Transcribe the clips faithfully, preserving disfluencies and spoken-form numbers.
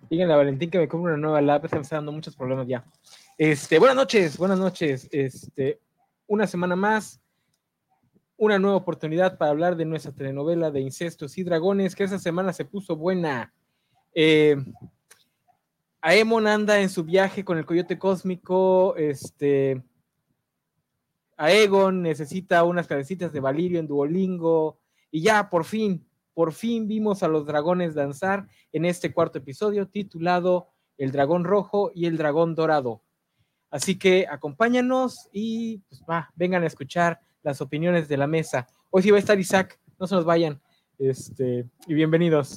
Díganle a Valentín que me compre una nueva lap, se me está dando muchos problemas ya. Este, buenas noches, buenas noches. Este, una semana más, una nueva oportunidad para hablar de nuestra telenovela de Incestos y Dragones, que esa semana se puso buena. Eh, Aemon anda en su viaje con el coyote cósmico. Este, Aegon necesita unas clasecitas de Valirio en Duolingo. Y ya, por fin, por fin vimos a los dragones danzar en este cuarto episodio titulado El Dragón Rojo y el Dragón Dorado. Así que acompáñanos y pues va, vengan a escuchar las opiniones de la mesa. Hoy sí va a estar Isaac, no se nos vayan. Este, y bienvenidos.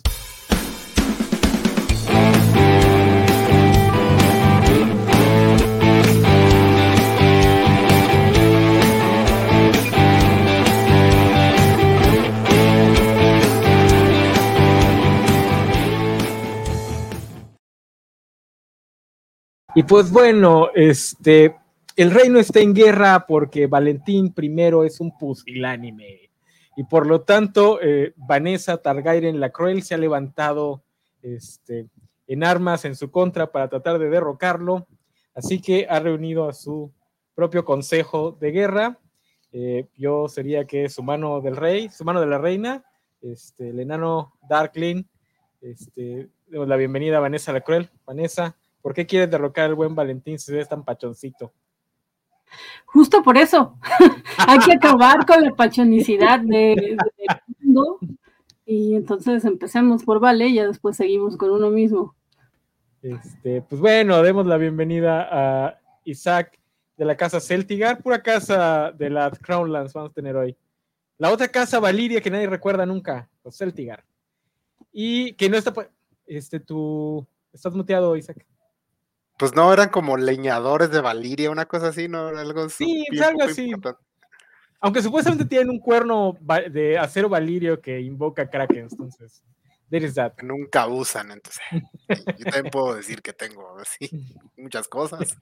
Y pues bueno, este, el reino está en guerra porque Valentín primero es un pusilánime. Y por lo tanto, eh, Vanessa Targaryen la Cruel se ha levantado este, en armas en su contra para tratar de derrocarlo. Así que ha reunido a su propio consejo de guerra. Eh, yo sería que su mano del rey, su mano de la reina, este, el enano Darkling. Este, la bienvenida a Vanessa la Cruel. Vanessa, ¿por qué quieres derrocar al buen Valentín si es tan pachoncito? Justo por eso. Hay que acabar con la pachonicidad de, de, del mundo. Y entonces empecemos por Vale y ya después seguimos con uno mismo. Este, pues bueno, demos la bienvenida a Isaac de la casa Celtigar, pura casa de la Crownlands vamos a tener hoy. La otra casa Valiria que nadie recuerda nunca, los Celtigar. Y que no está, este, tú, estás muteado, Isaac. Pues no, eran como leñadores de Valiria, una cosa así, ¿no? Algo sí, pues algo así. Importante. Aunque supuestamente tienen un cuerno de acero Valirio que invoca Kraken, entonces, there is that. Nunca usan, entonces. Yo también puedo decir que tengo así muchas cosas.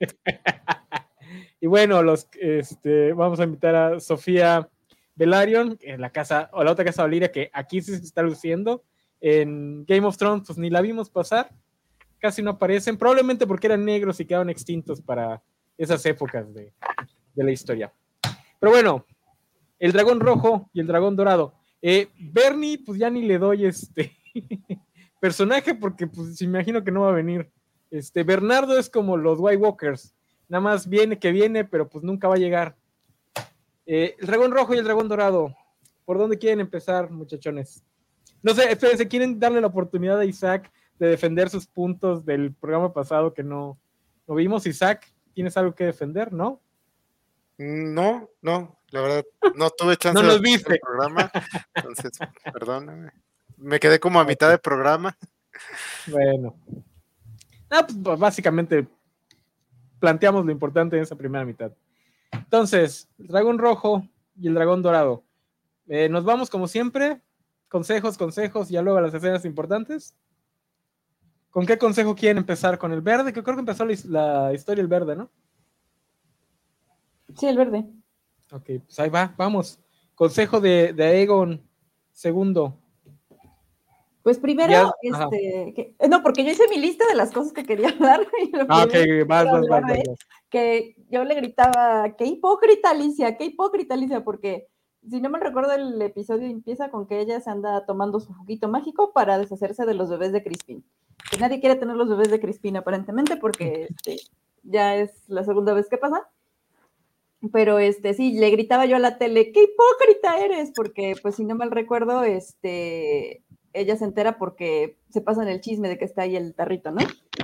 Y bueno, los, este, vamos a invitar a Sofía Velaryon, en la casa, o la otra casa Valiria, que aquí sí se está luciendo. En Game of Thrones, pues ni la vimos pasar. Casi no aparecen, probablemente porque eran negros y quedaron extintos para esas épocas de, de la historia. Pero bueno, el dragón rojo y el dragón dorado. Eh, Bernie, pues ya ni le doy este personaje porque pues imagino que no va a venir. Este, Bernardo es como los White Walkers, nada más viene que viene, pero pues nunca va a llegar. Eh, el dragón rojo y el dragón dorado, ¿por dónde quieren empezar, muchachones? No sé, espérense, ¿quieren darle la oportunidad a Isaac de defender sus puntos del programa pasado que no, no vimos? Isaac, ¿tienes algo que defender, no? No, no, la verdad, no tuve chance no nos de viste. el programa, entonces, perdóname. Me quedé como a mitad de programa. Bueno. Ah, pues básicamente planteamos lo importante en esa primera mitad. Entonces, el dragón rojo y el dragón dorado. Eh, nos vamos como siempre. Consejos, consejos, y ya luego las escenas importantes. ¿Con qué consejo quieren empezar? ¿Con el verde? Que creo que empezó la, la historia el verde, ¿no? Sí, el verde. Ok, pues ahí va, vamos. Consejo de, de Aegon segundo. Pues primero, ya, este, que, no, porque yo hice mi lista de las cosas que quería hablar. Y lo ah, ok, vas, vas, vas, vas. Que yo le gritaba, qué hipócrita Alicia, qué hipócrita Alicia, porque si no me recuerdo el episodio empieza con que ella se anda tomando su juguito mágico para deshacerse de los bebés de Crispin. Que nadie quiere tener los bebés de Crispin aparentemente porque este, ya es la segunda vez que pasa. Pero este, sí, le gritaba yo a la tele, qué hipócrita eres, porque pues si no mal recuerdo, este... ella se entera porque se pasa en el chisme de que está ahí el tarrito, ¿no?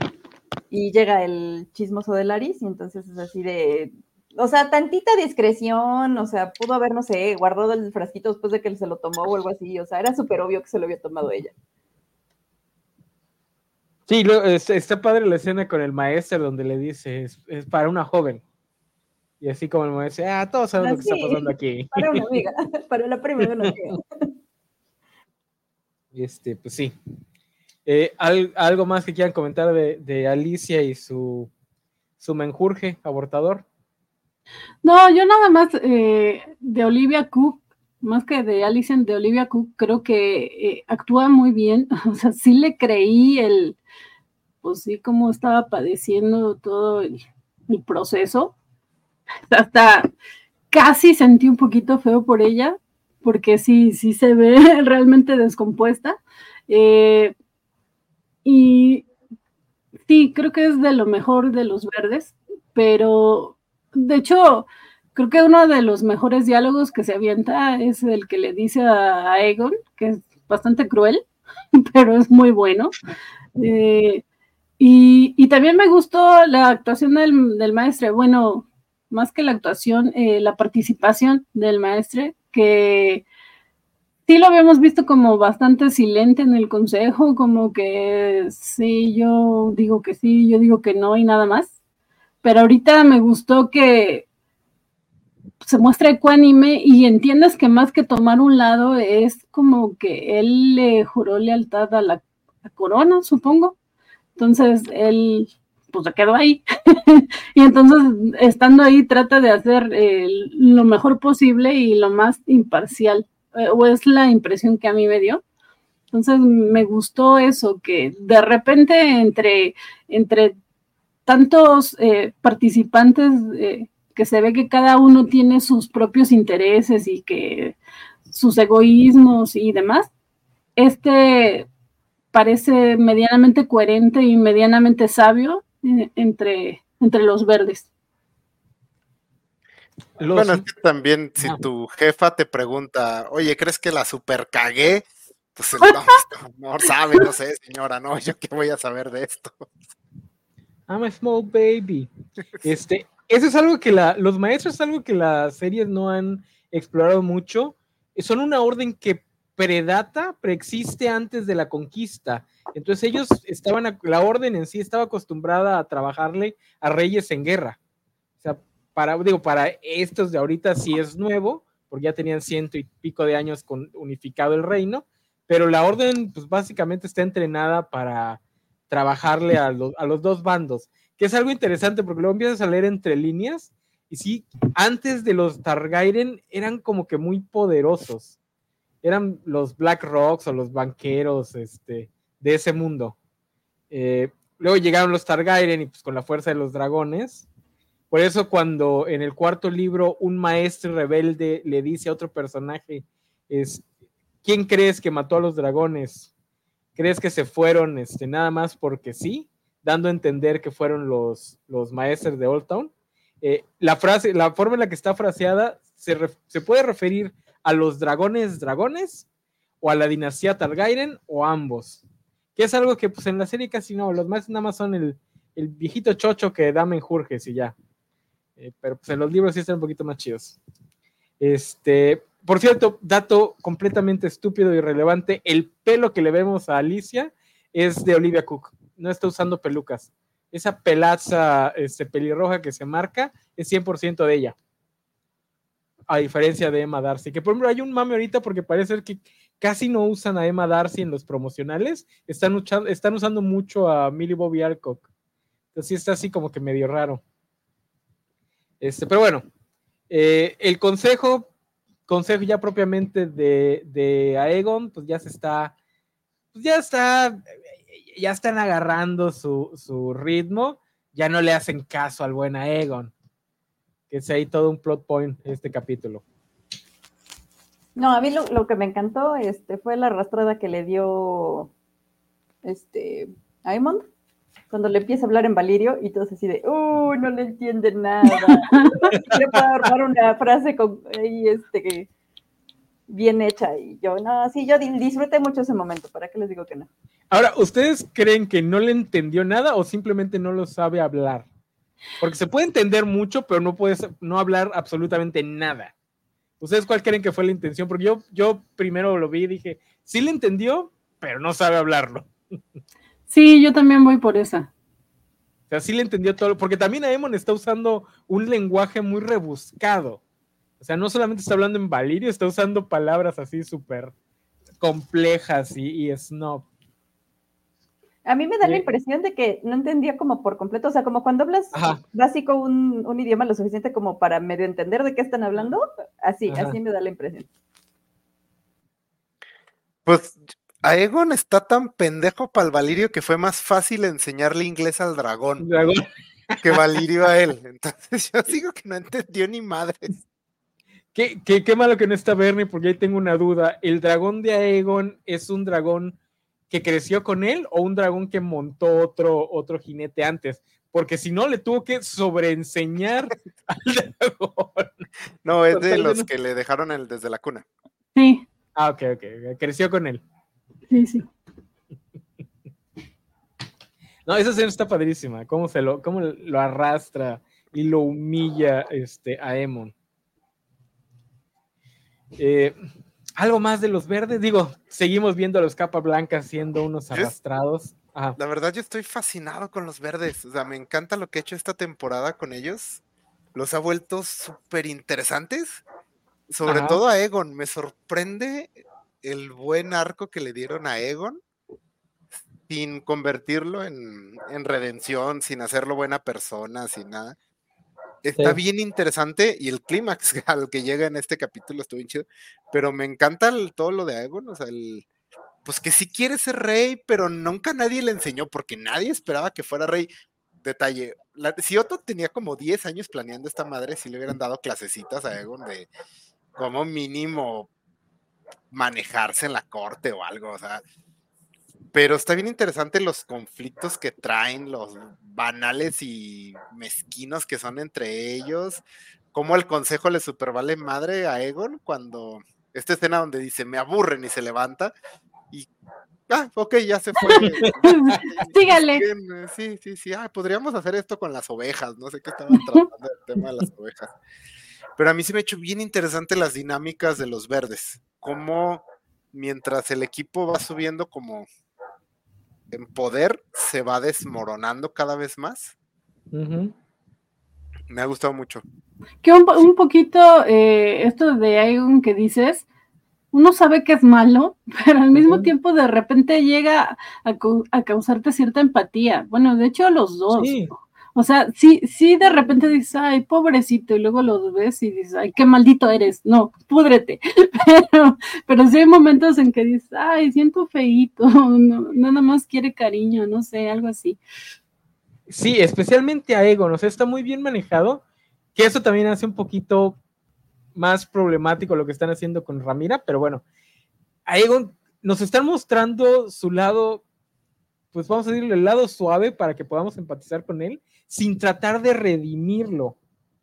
Y llega el chismoso de Laris y entonces es así de, o sea, tantita discreción, o sea, pudo haber, no sé, guardado el frasquito después de que él se lo tomó o algo así, o sea, era súper obvio que se lo había tomado ella. Sí, lo, es, está padre la escena con el maestro donde le dice, es, es para una joven. Y así como el maestro dice, ah, todos sabemos ah, lo que sí, está pasando aquí. Para una amiga, para la prima de una amiga. Este, pues sí. Eh, al, ¿Algo más que quieran comentar de, de Alicia y su, su menjurje abortador? No, yo nada más eh, de Olivia Cook, más que de Alicent, de Olivia Cook, creo que eh, actúa muy bien. O sea, sí le creí el, pues sí, cómo estaba padeciendo todo el, el proceso. Hasta casi sentí un poquito feo por ella, porque sí, sí se ve realmente descompuesta. Eh, y sí, creo que es de lo mejor de los verdes, pero de hecho, creo que uno de los mejores diálogos que se avienta es el que le dice a Aegon, que es bastante cruel, pero es muy bueno. Eh, y, y también me gustó la actuación del, del maestre, bueno, más que la actuación, eh, la participación del maestre, que sí lo habíamos visto como bastante silente en el consejo, como que sí, yo digo que sí, yo digo que no y nada más. Pero ahorita me gustó que se muestra ecuánime y entiendes que más que tomar un lado es como que él le juró lealtad a la, la corona, supongo. Entonces él pues se quedó ahí y entonces estando ahí trata de hacer eh, lo mejor posible y lo más imparcial, eh, o es la impresión que a mí me dio. Entonces me gustó eso, que de repente entre, entre tantos eh, participantes eh, que se ve que cada uno tiene sus propios intereses y que sus egoísmos y demás, este parece medianamente coherente y medianamente sabio eh, entre, entre los verdes. Los... Bueno, es que también si tu jefa te pregunta, oye, ¿crees que la super cagué? Pues no, no sabe, no sé, señora, no, yo qué voy a saber de esto. I'm a small baby. Este, eso es algo que la, los maestros es algo que las series no han explorado mucho. Son una orden que predata, preexiste antes de la conquista. Entonces ellos estaban, a, la orden en sí estaba acostumbrada a trabajarle a reyes en guerra. O sea, para, digo, para estos de ahorita sí es nuevo, porque ya tenían ciento y pico de años con unificado el reino, pero la orden pues básicamente está entrenada para trabajarle a, lo, a los dos bandos, que es algo interesante porque luego empiezas a leer entre líneas y sí, antes de los Targaryen eran como que muy poderosos, eran los Black Rocks o los banqueros este, de ese mundo. Eh, luego llegaron los Targaryen y pues con la fuerza de los dragones. Por eso cuando en el cuarto libro un maestro rebelde le dice a otro personaje, es, ¿quién crees que mató a los dragones? ¿Crees que se fueron este, nada más porque sí? Dando a entender que fueron los, los maestros de Old Town. Eh, la frase, la forma en la que está fraseada se, ref, se puede referir a los dragones dragones o a la dinastía Targaryen o a ambos. Que es algo que pues en la serie casi no, los maestros nada más son el, el viejito chocho que da menjurjes y ya. Eh, pero pues en los libros sí están un poquito más chidos. Este, por cierto, dato completamente estúpido y irrelevante, el pelo que le vemos a Alicia es de Olivia Cook, no está usando pelucas. Esa pelaza este, pelirroja que se marca es cien por ciento de ella, a diferencia de Emma Darcy, que por ejemplo hay un mame ahorita porque parece que casi no usan a Emma Darcy en los promocionales, están, usando, están usando mucho a Millie Bobby Alcock, entonces sí está así como que medio raro. Este, pero bueno, eh, el consejo, consejo ya propiamente de, de Aegon, pues ya se está, pues ya está, ya están agarrando su, su ritmo, ya no le hacen caso al buen Aegon, que es ahí todo un plot point este capítulo. No, a mí lo, lo que me encantó este, fue la arrastrada que le dio este, Aemond, cuando le empieza a hablar en Valirio y todos así de, ¡uh, no le entienden nada! Yo puedo armar una frase con, ahí, este, bien hecha. Y yo, no, sí, yo disfruté mucho ese momento, ¿para qué les digo que no? Ahora, ¿ustedes creen que no le entendió nada o simplemente no lo sabe hablar? Porque se puede entender mucho, pero no puedes no hablar absolutamente nada. ¿Ustedes cuál creen que fue la intención? Porque yo, yo primero lo vi y dije, sí le entendió, pero no sabe hablarlo. Sí, yo también voy por esa. O sea, sí le entendió todo, porque también Aemon está usando un lenguaje muy rebuscado. O sea, no solamente está hablando en Valirio, está usando palabras así súper complejas y, y snob. A mí me da sí. la impresión de que no entendía como por completo, o sea, como cuando hablas Ajá. básico un, un idioma lo suficiente como para medio entender de qué están hablando, así, Ajá. así me da la impresión. Pues Aegon está tan pendejo para el Valirio que fue más fácil enseñarle inglés al dragón, dragón. que Valirio a él. Entonces yo digo que no entendió ni madres. Qué, qué, qué malo que no está Bernie, porque ahí tengo una duda. ¿El dragón de Aegon es un dragón que creció con él o un dragón que montó otro, otro jinete antes? Porque si no, le tuvo que sobreenseñar al dragón. No, es de los que le dejaron el, desde la cuna. Sí. Ah, ok, ok. Creció con él. Sí, sí. No, esa escena está padrísima. Cómo, se lo, cómo lo arrastra y lo humilla este, a Aemon. Eh, algo más de los verdes. Digo, seguimos viendo a los capa blancas siendo unos arrastrados. Ajá. La verdad, yo estoy fascinado con los verdes. O sea, me encanta lo que he hecho esta temporada con ellos. Los ha vuelto súper interesantes. Sobre Ajá. todo a Aegon. Me sorprende el buen arco que le dieron a Aegon, sin convertirlo en, en redención, sin hacerlo buena persona, sin nada. Está sí. bien interesante, y el clímax al que llega en este capítulo estuvo bien chido, pero me encanta el, todo lo de Aegon, o sea, el, pues que sí quiere ser rey, pero nunca nadie le enseñó, porque nadie esperaba que fuera rey. Detalle, la, si Otto tenía como diez años planeando esta madre, si le hubieran dado clasecitas a Aegon de como mínimo manejarse en la corte o algo, o sea, pero está bien interesante los conflictos que traen, los banales y mezquinos que son entre ellos, cómo el consejo le super vale madre a Aegon cuando esta escena donde dice me aburren y se levanta y ah, ok, ya se fue. Sígale. Sí, sí, sí, ah, podríamos hacer esto con las ovejas, no sé qué estaban tratando del tema de las ovejas. Pero a mí se me ha hecho bien interesante las dinámicas de los verdes, cómo mientras el equipo va subiendo como en poder, se va desmoronando cada vez más. Uh-huh. Me ha gustado mucho. Que un, un poquito eh, esto de Aegon que dices, uno sabe que es malo, pero al mismo uh-huh. tiempo de repente llega a, a causarte cierta empatía. Bueno, de hecho los dos. Sí. O sea, sí, sí de repente dices, ay, pobrecito, y luego los ves y dices, ay, qué maldito eres. No, púdrete. Pero, pero sí hay momentos en que dices, ay, siento feíto, no, nada más quiere cariño, no sé, algo así. Sí, especialmente a Aegon, o sea, está muy bien manejado, que eso también hace un poquito más problemático lo que están haciendo con Rhaenyra, pero bueno, Aegon nos están mostrando su lado, pues vamos a decirle el lado suave para que podamos empatizar con él, sin tratar de redimirlo.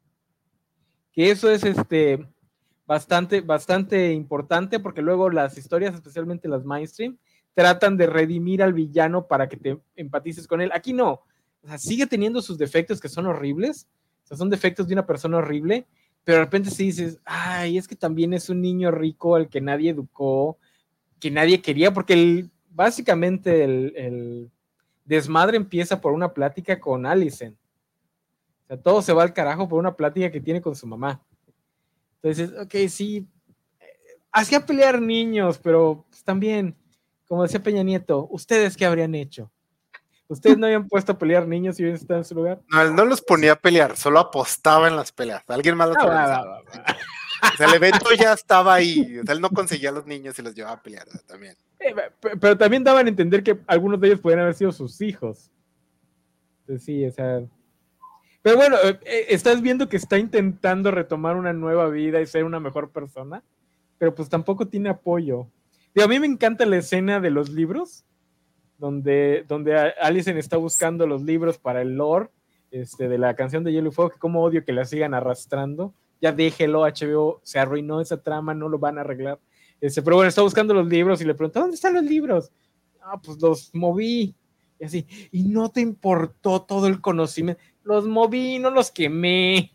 Que eso es este bastante, bastante importante, porque luego las historias, especialmente las mainstream, tratan de redimir al villano para que te empatices con él. Aquí no. O sea, sigue teniendo sus defectos que son horribles. O sea, son defectos de una persona horrible, pero de repente sí dices, ay, es que también es un niño rico al que nadie educó, que nadie quería, porque el, básicamente el, el desmadre empieza por una plática con Alicent. O sea, todo se va al carajo por una plática que tiene con su mamá. Entonces, ok, sí, hacía pelear niños, pero pues, también, como decía Peña Nieto, ¿ustedes qué habrían hecho? ¿Ustedes no habían puesto a pelear niños y hubieran estado en su lugar? No, él no los ponía a pelear, solo apostaba en las peleas. Alguien más los ah, va, va, va. O sea, el evento ya estaba ahí. O sea, él no conseguía a los niños y los llevaba a pelear también. Eh, pero, pero también daban a entender que algunos de ellos podrían haber sido sus hijos. Entonces, sí, o sea... Pero bueno, eh, estás viendo que está intentando retomar una nueva vida y ser una mejor persona, pero pues tampoco tiene apoyo. Y a mí me encanta la escena de los libros, donde, donde Alicent está buscando los libros para el lore este, de la canción de Hielo y Fuego, que como odio que la sigan arrastrando. Ya déjelo, H B O se arruinó esa trama, no lo van a arreglar. Este, pero bueno, está buscando los libros y le pregunta, ¿dónde están los libros? Ah, pues los moví. Y así, y no te importó todo el conocimiento. Los moví, no los quemé.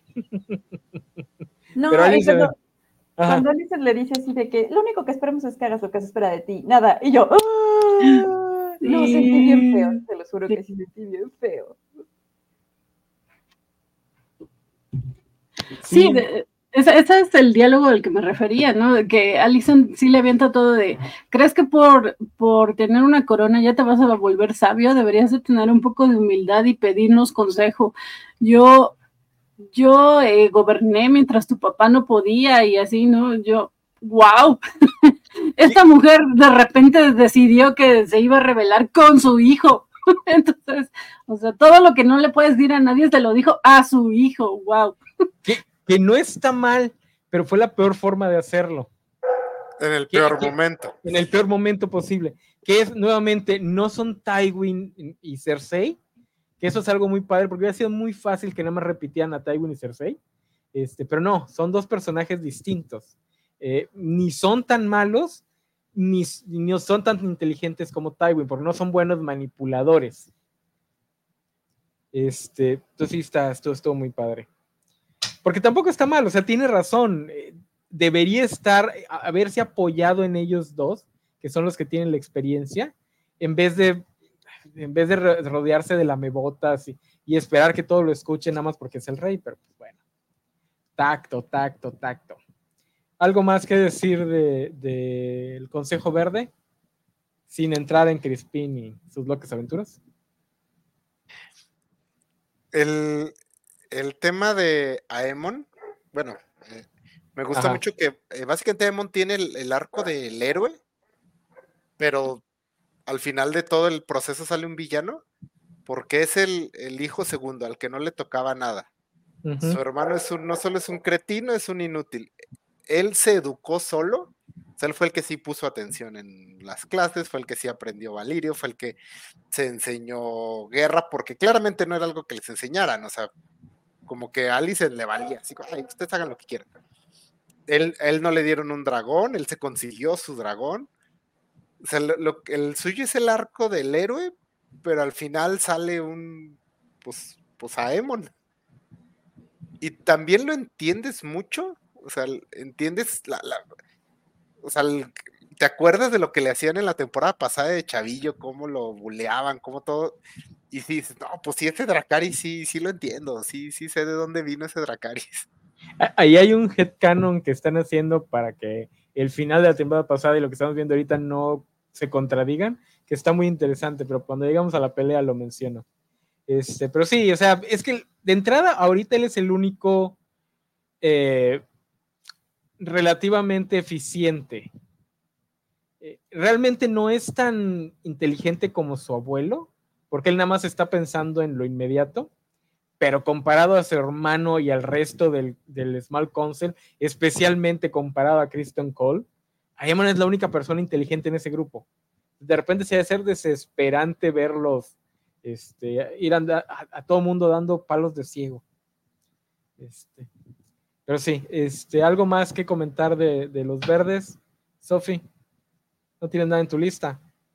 No, pero Alicent, cuando, cuando Alicent le dice así de que lo único que esperamos es que hagas lo que se espera de ti, nada, y yo, ¡ah! Sí. No, sentí bien feo, te lo juro que sí sentí bien feo. Sí, sí de, ese, ese es el diálogo al que me refería, ¿no? De que Alicent sí le avienta todo de, ¿crees que por, por tener una corona ya te vas a volver sabio? Deberías de tener un poco de humildad y pedirnos consejo. Yo, yo eh, goberné mientras tu papá no podía y así, ¿no? Yo, wow. esta mujer de repente decidió que se iba a rebelar con su hijo. Entonces, o sea, todo lo que no le puedes decir a nadie se lo dijo a su hijo. Wow. Que, que no está mal, pero fue la peor forma de hacerlo. En el Que- peor que- momento. En el peor momento posible. Que es, nuevamente, no son Tywin y Cersei, que eso es algo muy padre, porque hubiera sido muy fácil que nada más repitieran a Tywin y Cersei, este, pero no, son dos personajes distintos. Eh, ni son tan malos, ni, ni son tan inteligentes como Tywin, porque no son buenos manipuladores. Este, entonces sí está, esto estuvo muy padre. Porque tampoco está mal, o sea, tiene razón. eh, Debería estar, a- haberse apoyado en ellos dos, que son los que tienen la experiencia, en vez de, en vez de ro- rodearse de lamebotas y, y esperar que todo lo escuchen nada más porque es el rey, pero pues bueno. Tacto, tacto, tacto. ¿Algo más que decir del de, del Consejo Verde? Sin entrar en Crispin y sus locas aventuras. El, el tema de Aemon, bueno, eh, me gusta Ajá. mucho que eh, básicamente Aemon tiene el, el arco del héroe, pero al final de todo el proceso sale un villano, porque es el, el hijo segundo, al que no le tocaba nada. Ujú. Su hermano es un, no solo es un cretino, es un inútil. Él se educó solo, o sea, él fue el que sí puso atención en las clases, fue el que sí aprendió Valirio, fue el que se enseñó guerra, porque claramente no era algo que les enseñaran, o sea, como que a Alicent le valía, así como, ay, ustedes hagan lo que quieran. Él, él no le dieron un dragón, él se consiguió su dragón. O sea, lo, lo- el suyo es el arco del héroe, pero al final sale un, pues, pues Aemon. Y también lo entiendes mucho, o sea, entiendes la, la o sea, el- ¿te acuerdas de lo que le hacían en la temporada pasada de Chavillo? Cómo lo buleaban, cómo todo. Y sí, dices, no, pues sí, ese Dracarys sí, sí lo entiendo, sí, sí sé de dónde vino ese Dracarys. Ah, ahí hay un headcanon que están haciendo para que el final de la temporada pasada y lo que estamos viendo ahorita no se contradigan, que está muy interesante, pero cuando llegamos a la pelea lo menciono. Este, pero sí, o sea, es que de entrada ahorita él es el único eh, relativamente eficiente. Eh, realmente no es tan inteligente como su abuelo, porque él nada más está pensando en lo inmediato, pero comparado a su hermano y al resto del, del Small Council, especialmente comparado a Kristen Cole, Aemon es la única persona inteligente en ese grupo. De repente se ha de ser desesperante verlos este, ir a, a, a todo mundo dando palos de ciego. Este, pero sí, este, algo más que comentar de, de los verdes, Sofi. ¿No tienes nada en tu lista?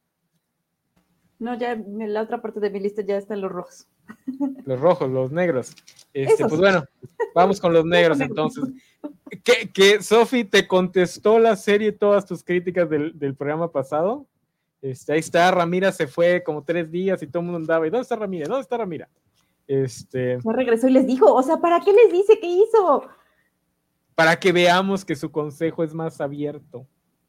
No, ya en la otra parte de mi lista ya están los rojos. Los rojos, los negros. Este, Esos. pues bueno, vamos con los negros entonces. ¿Qué, qué Sofi te contestó la serie todas tus críticas del, del programa pasado? Este, ahí está, Ramira se fue como tres días y todo el mundo andaba. ¿Y dónde está Ramira? ¿Dónde está Ramira? Este, Ya regresó y les dijo, o sea, ¿para qué les dice qué hizo? para que veamos que su consejo es más abierto.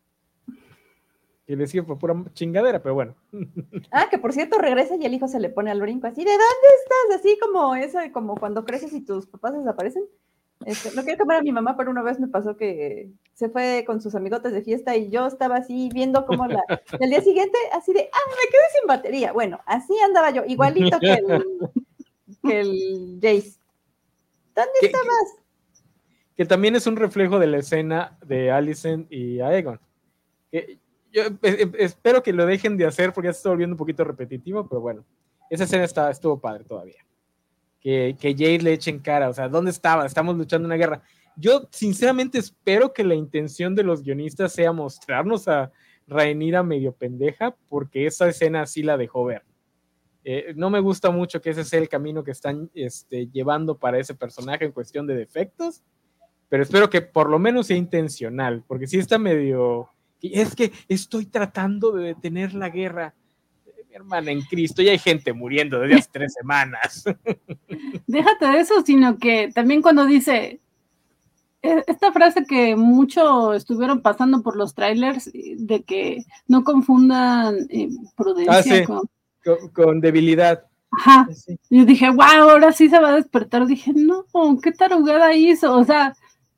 Que le decía por pura chingadera, pero bueno. Ah, que por cierto regresa y el hijo se le pone al brinco así, ¿de dónde estás? Así como eso, como cuando creces y tus papás desaparecen. Este, no quiero quemar a mi mamá, pero una vez me pasó que se fue con sus amigotes de fiesta y yo estaba así viendo cómo la... Y al día siguiente, así de, ah, me quedé sin batería. Bueno, así andaba yo, igualito que el, que el Jace. ¿Dónde que, estabas? Que, que también es un reflejo de la escena de Alicent y Aegon. Que yo espero que lo dejen de hacer porque ya se está volviendo un poquito repetitivo, pero bueno, esa escena está, estuvo padre todavía. Que, que Jace le eche en cara, o sea, ¿dónde estaba? Estamos luchando una guerra. Yo sinceramente espero que la intención de los guionistas sea mostrarnos a Rhaenyra medio pendeja, porque esa escena sí la dejó ver. Eh, no me gusta mucho que ese sea el camino que están este, llevando para ese personaje en cuestión de defectos, pero espero que por lo menos sea intencional, porque sí está medio... Es que estoy tratando de detener la guerra. Mi hermana en Cristo, ya hay gente muriendo desde hace tres semanas. Déjate de eso, sino que también cuando dice esta frase que mucho estuvieron pasando por los trailers, de que no confundan eh, prudencia ah, sí. con... con... con debilidad. Ajá. Sí. Yo dije, wow, ahora sí se va a despertar. Dije, no, qué tarugada hizo. O sea,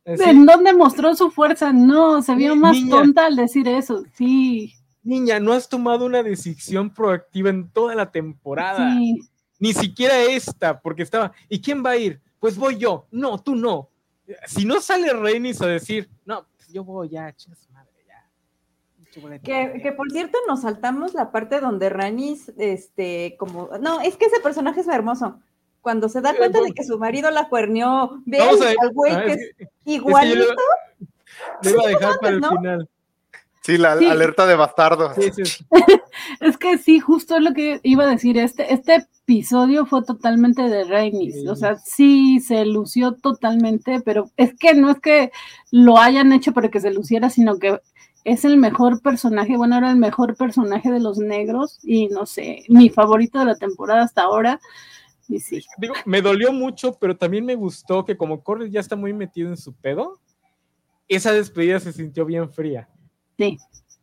Eh, sí, ¿En dónde mostró su fuerza? No, se vio Ni- más niña. tonta al decir eso. Sí, niña, no has tomado una decisión proactiva en toda la temporada. sí. Ni siquiera esta, porque estaba, ¿y quién va a ir? Pues voy yo. No, tú no. Si no sale Rhaenys a decir, no, pues yo voy ya, chingas madre, ya. Que, que por cierto nos saltamos la parte donde Rhaenys, este, como, no, es que ese personaje es hermoso. Cuando se da cuenta de que su marido la cuerneó, ve Vamos al, a- al güey ah, que es es que- es igualito. que yo le, le iba a dejar para el ¿no? final. Sí, la Sí. alerta de bastardo. Sí, sí, sí. Es que sí, justo lo que iba a decir, este, este episodio fue totalmente de Rhaenys, Sí. o sea, sí se lució totalmente, pero es que no es que lo hayan hecho para que se luciera, sino que es el mejor personaje, bueno, era el mejor personaje de los negros y no sé, mi favorito de la temporada hasta ahora, y sí. Digo, me dolió mucho, pero también me gustó que como Corlys ya está muy metido en su pedo, esa despedida se sintió bien fría. Sí.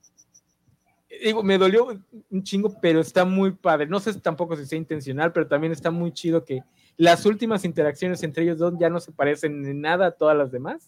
Digo, me dolió un chingo, pero está muy padre. No sé tampoco si sea intencional, pero también está muy chido que las últimas interacciones entre ellos dos ya no se parecen en nada a todas las demás.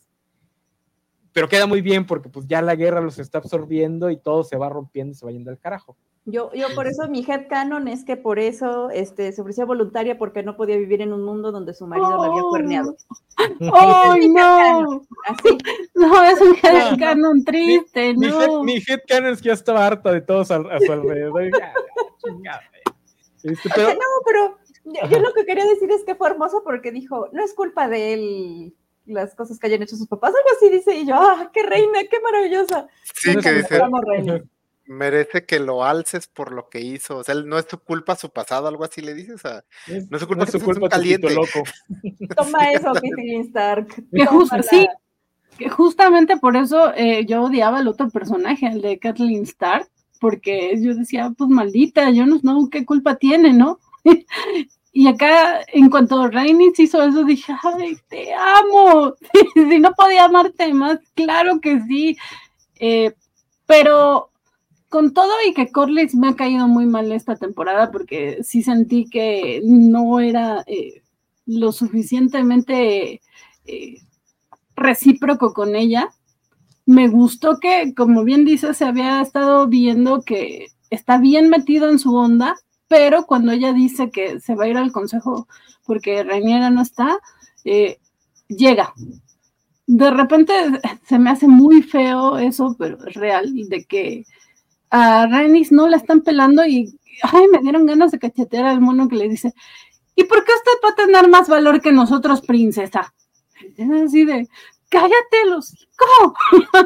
Pero queda muy bien porque pues ya la guerra los está absorbiendo y todo se va rompiendo y se va yendo al carajo. Yo, yo por eso mi headcanon es que por eso este, se ofrecía voluntaria porque no podía vivir en un mundo donde su marido la había cuerneado. ¡Ay, no! Así. No, es un headcanon triste, Mi, no. mi, head, mi headcanon es que ya estaba harta de todos a, a su alrededor. Ya, ya, chingada. Este, pero, O sea, no, pero yo, yo lo que quería decir es que fue hermoso porque dijo, no es culpa de él las cosas que hayan hecho sus papás, algo así dice, y yo, ¡ah, qué reina, qué maravillosa! Sí, no que es dice, culpa- reina. merece que lo alces por lo que hizo. O sea, no es tu culpa su pasado, algo así le dices. O sea, es- no es su culpa no es que su seas un culpa tu caliente. pito loco. Toma eso, Caitlyn Stark. Que justo, tómala. sí, que justamente por eso eh, yo odiaba al otro personaje, el de Kathleen Stark, porque yo decía, pues maldita, yo no sé qué culpa tiene, ¿no? Y acá, en cuanto Rhaenys hizo eso, dije, ay, te amo. Si no podía amarte más, claro que sí. Eh, pero con todo y que Corlys me ha caído muy mal esta temporada, porque sí sentí que no era eh, lo suficientemente eh, recíproco con ella. Me gustó que, como bien dices, se había estado viendo que está bien metido en su onda, pero cuando ella dice que se va a ir al consejo porque Rhaenyra no está, eh, llega. De repente se me hace muy feo eso, pero es real, de que a Rhaenys no la están pelando y ay, me dieron ganas de cachetear al mono que le dice, ¿y por qué usted va a tener más valor que nosotros, princesa? Es así de, cállate, los hocico.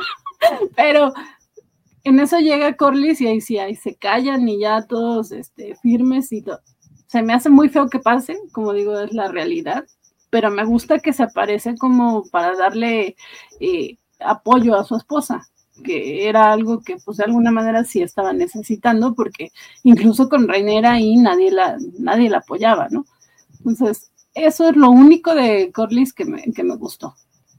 Pero en eso llega Corlys y ahí sí, ahí se callan y ya todos este, firmes y todo. Se me hace muy feo que pase, como digo, es la realidad, pero me gusta que se aparece como para darle eh, apoyo a su esposa, que era algo que pues de alguna manera sí estaba necesitando, porque incluso con Rhaenyra ahí nadie la, nadie la apoyaba, ¿no? Entonces, eso es lo único de Corlys que me, que me gustó.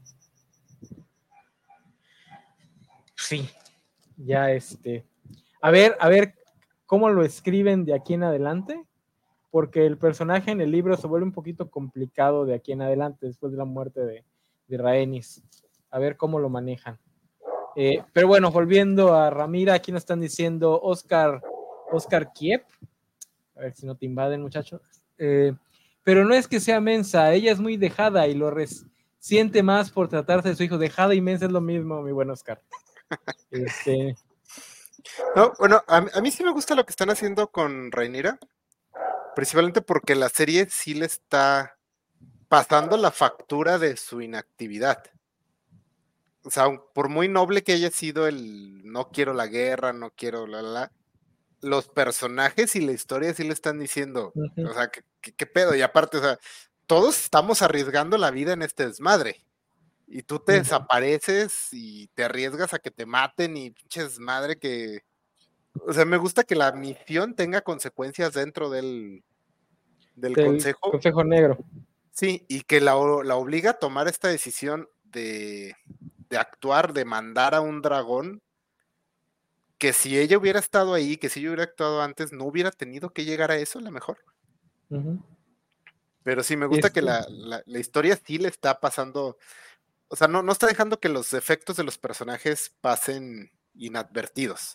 Sí, ya este. A ver, a ver cómo lo escriben de aquí en adelante, porque el personaje en el libro se vuelve un poquito complicado de aquí en adelante, después de la muerte de, de Rhaenys. A ver cómo lo manejan. Eh, pero bueno, volviendo a Ramira, aquí nos están diciendo Oscar, Oscar Kiev. A ver si no te invaden, muchachos. Eh, pero no es que sea mensa, ella es muy dejada y lo resiente más por tratarse de su hijo. Dejada y mensa es lo mismo, mi buen Oscar. Este... No, bueno, a, a mí sí me gusta lo que están haciendo con Rhaenyra, principalmente porque la serie sí le está pasando la factura de su inactividad. O sea, por muy noble que haya sido el no quiero la guerra, no quiero la, la, la, los personajes y la historia sí le están diciendo, uh-huh. O sea, ¿qué, qué, qué pedo? Y aparte, o sea, todos estamos arriesgando la vida en este desmadre. Y tú te uh-huh. desapareces y te arriesgas a que te maten y pinches madre que... O sea, me gusta que la misión tenga consecuencias dentro del, del, del consejo. Consejo Negro. Sí, y que la, la obliga a tomar esta decisión de, de actuar, de mandar a un dragón, que si ella hubiera estado ahí, que si ella hubiera actuado antes, no hubiera tenido que llegar a eso, a lo mejor. Uh-huh. Pero sí, me gusta este... que la, la, la historia sí le está pasando... o sea, no, no está dejando que los defectos de los personajes pasen inadvertidos.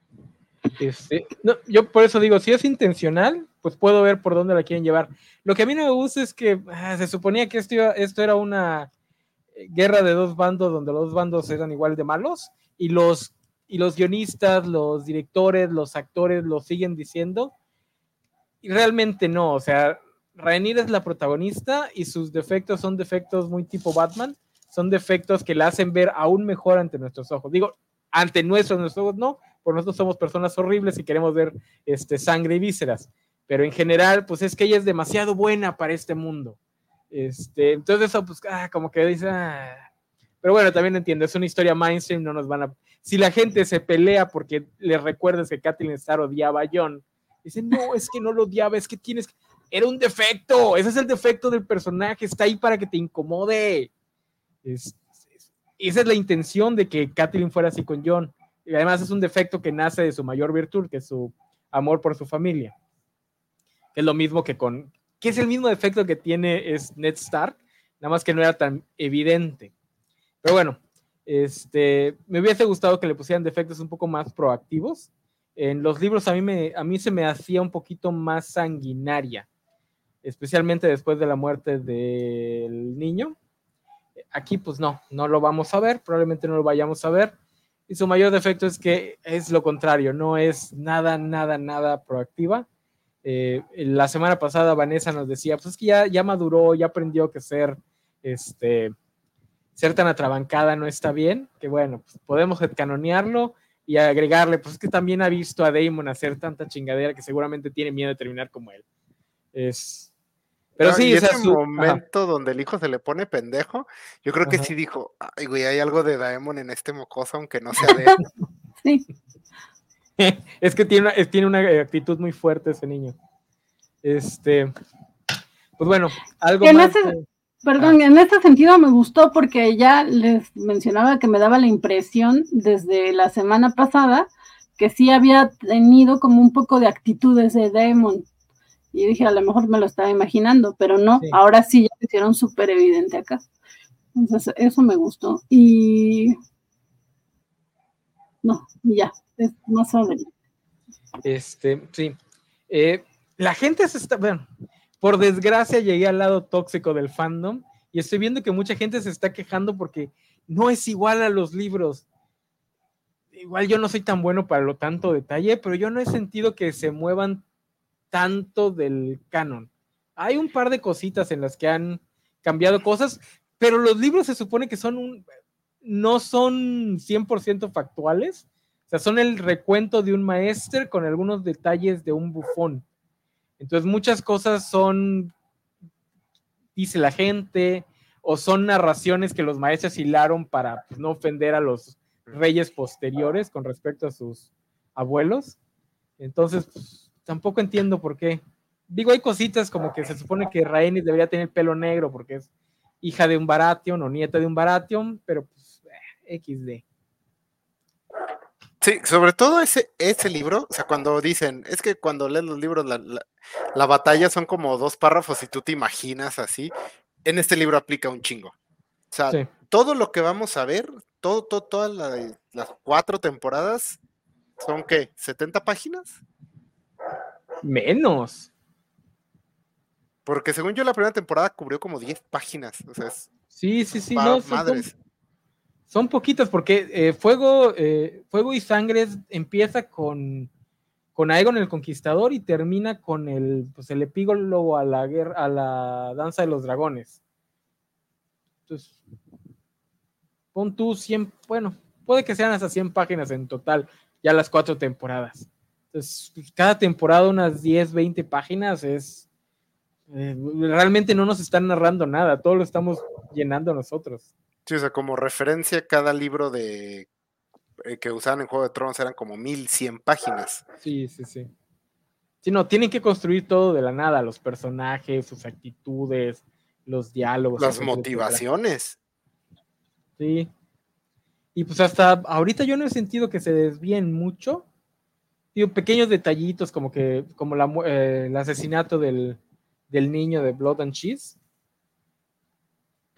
Este, no, yo por eso digo, si es intencional, pues puedo ver por dónde la quieren llevar. Lo que a mí no me gusta es que ah, se suponía que esto, iba, esto era una guerra de dos bandos donde los dos bandos eran igual de malos y los, y los guionistas, los directores, los actores lo siguen diciendo y realmente no, o sea, Rhaenyra es la protagonista y sus defectos son defectos muy tipo Batman, son defectos que la hacen ver aún mejor ante nuestros ojos. Digo, ante nuestros, nuestros ojos no, por nosotros somos personas horribles y queremos ver este, sangre y vísceras, pero en general, pues es que ella es demasiado buena para este mundo. Este, entonces eso, pues, ah, como que dice, ah. Pero bueno, también entiendo, es una historia mainstream, no nos van a... Si la gente se pelea porque le recuerdas que Catelyn Starr odiaba a Jon, dicen, no, es que no lo odiaba, es que tienes... Era un defecto, ese es el defecto del personaje, está ahí para que te incomode. Es, es, esa es la intención de que Catelyn fuera así con Jon. Y además es un defecto que nace de su mayor virtud, que es su amor por su familia. Que es lo mismo que con... que es el mismo defecto que tiene es Ned Stark, nada más que no era tan evidente. Pero bueno, este, me hubiese gustado que le pusieran defectos un poco más proactivos. En los libros a mí, me, a mí se me hacía un poquito más sanguinaria, especialmente después de la muerte del niño. Aquí pues no, no lo vamos a ver, probablemente no lo vayamos a ver. Y su mayor defecto es que es lo contrario, no es nada, nada, nada proactiva. Eh, la semana pasada Vanessa nos decía, pues es que ya, ya maduró, ya aprendió que ser, este, ser tan atrabancada no está bien, que bueno, pues podemos canonearlo y agregarle, pues es que también ha visto a Daemon hacer tanta chingadera que seguramente tiene miedo de terminar como él. Es... Pero no, sí, y o sea, ese su... momento Ajá. donde el hijo se le pone pendejo, yo creo que Ajá. sí dijo, ay, güey, hay algo de Daemon en este mocoso, aunque no sea de él. Sí. Es que tiene una, tiene una actitud muy fuerte ese niño. Este, pues bueno, algo en más. Ese, de... perdón, ah. en este sentido me gustó porque ya les mencionaba que me daba la impresión desde la semana pasada que sí había tenido como un poco de actitudes de Daemon. Y dije, a lo mejor me lo estaba imaginando, pero no, sí. Ahora sí ya lo hicieron súper evidente acá. Entonces, eso me gustó. Y no, ya, es más adelante. Este, sí. Eh, la gente se está, bueno, por desgracia llegué al lado tóxico del fandom y estoy viendo que mucha gente se está quejando porque no es igual a los libros. Igual yo no soy tan bueno para lo tanto detalle, pero yo no he sentido que se muevan tanto del canon. Hay un par de cositas en las que han cambiado cosas, pero los libros se supone que son un, no son cien por ciento factuales, o sea, son el recuento de un maestre con algunos detalles de un bufón. Entonces muchas cosas son, dice la gente, o son narraciones que los maestros hilaron para pues, no ofender a los reyes posteriores con respecto a sus abuelos. Entonces, pues, tampoco entiendo por qué. Digo, hay cositas como que se supone que Rhaenys debería tener pelo negro porque es hija de un Baratheon o nieta de un Baratheon, pero pues eh, equis de. Sí, sobre todo ese, ese libro, o sea, cuando dicen, es que cuando lees los libros, la, la, la batalla son como dos párrafos y tú te imaginas así, en este libro aplica un chingo. O sea, sí. Todo lo que vamos a ver, todo, todo, todas la, las cuatro temporadas, ¿son qué? ¿setenta páginas? Menos. Porque según yo la primera temporada cubrió como diez páginas, o sea, es sí, sí, sí, no, madres. Son, son poquitas porque eh, Fuego, eh, Fuego y Sangre empieza con, con Aegon el Conquistador y termina con el, pues, el epílogo a la guerra, a la danza de los dragones. Entonces, pon tú cien, bueno, puede que sean hasta cien páginas en total, ya las cuatro temporadas. Entonces, pues, cada temporada unas diez, veinte páginas es... Eh, realmente no nos están narrando nada, todo lo estamos llenando nosotros. Sí, o sea, como referencia, cada libro de eh, que usaban en Juego de Tronos eran como mil cien páginas. Sí, sí, sí. Sí, no, tienen que construir todo de la nada, los personajes, sus actitudes, los diálogos. Las motivaciones. Sí. Y pues hasta ahorita yo no he sentido que se desvíen mucho. Digo, pequeños detallitos como que, como la, eh, el asesinato del, del niño de Blood and Cheese.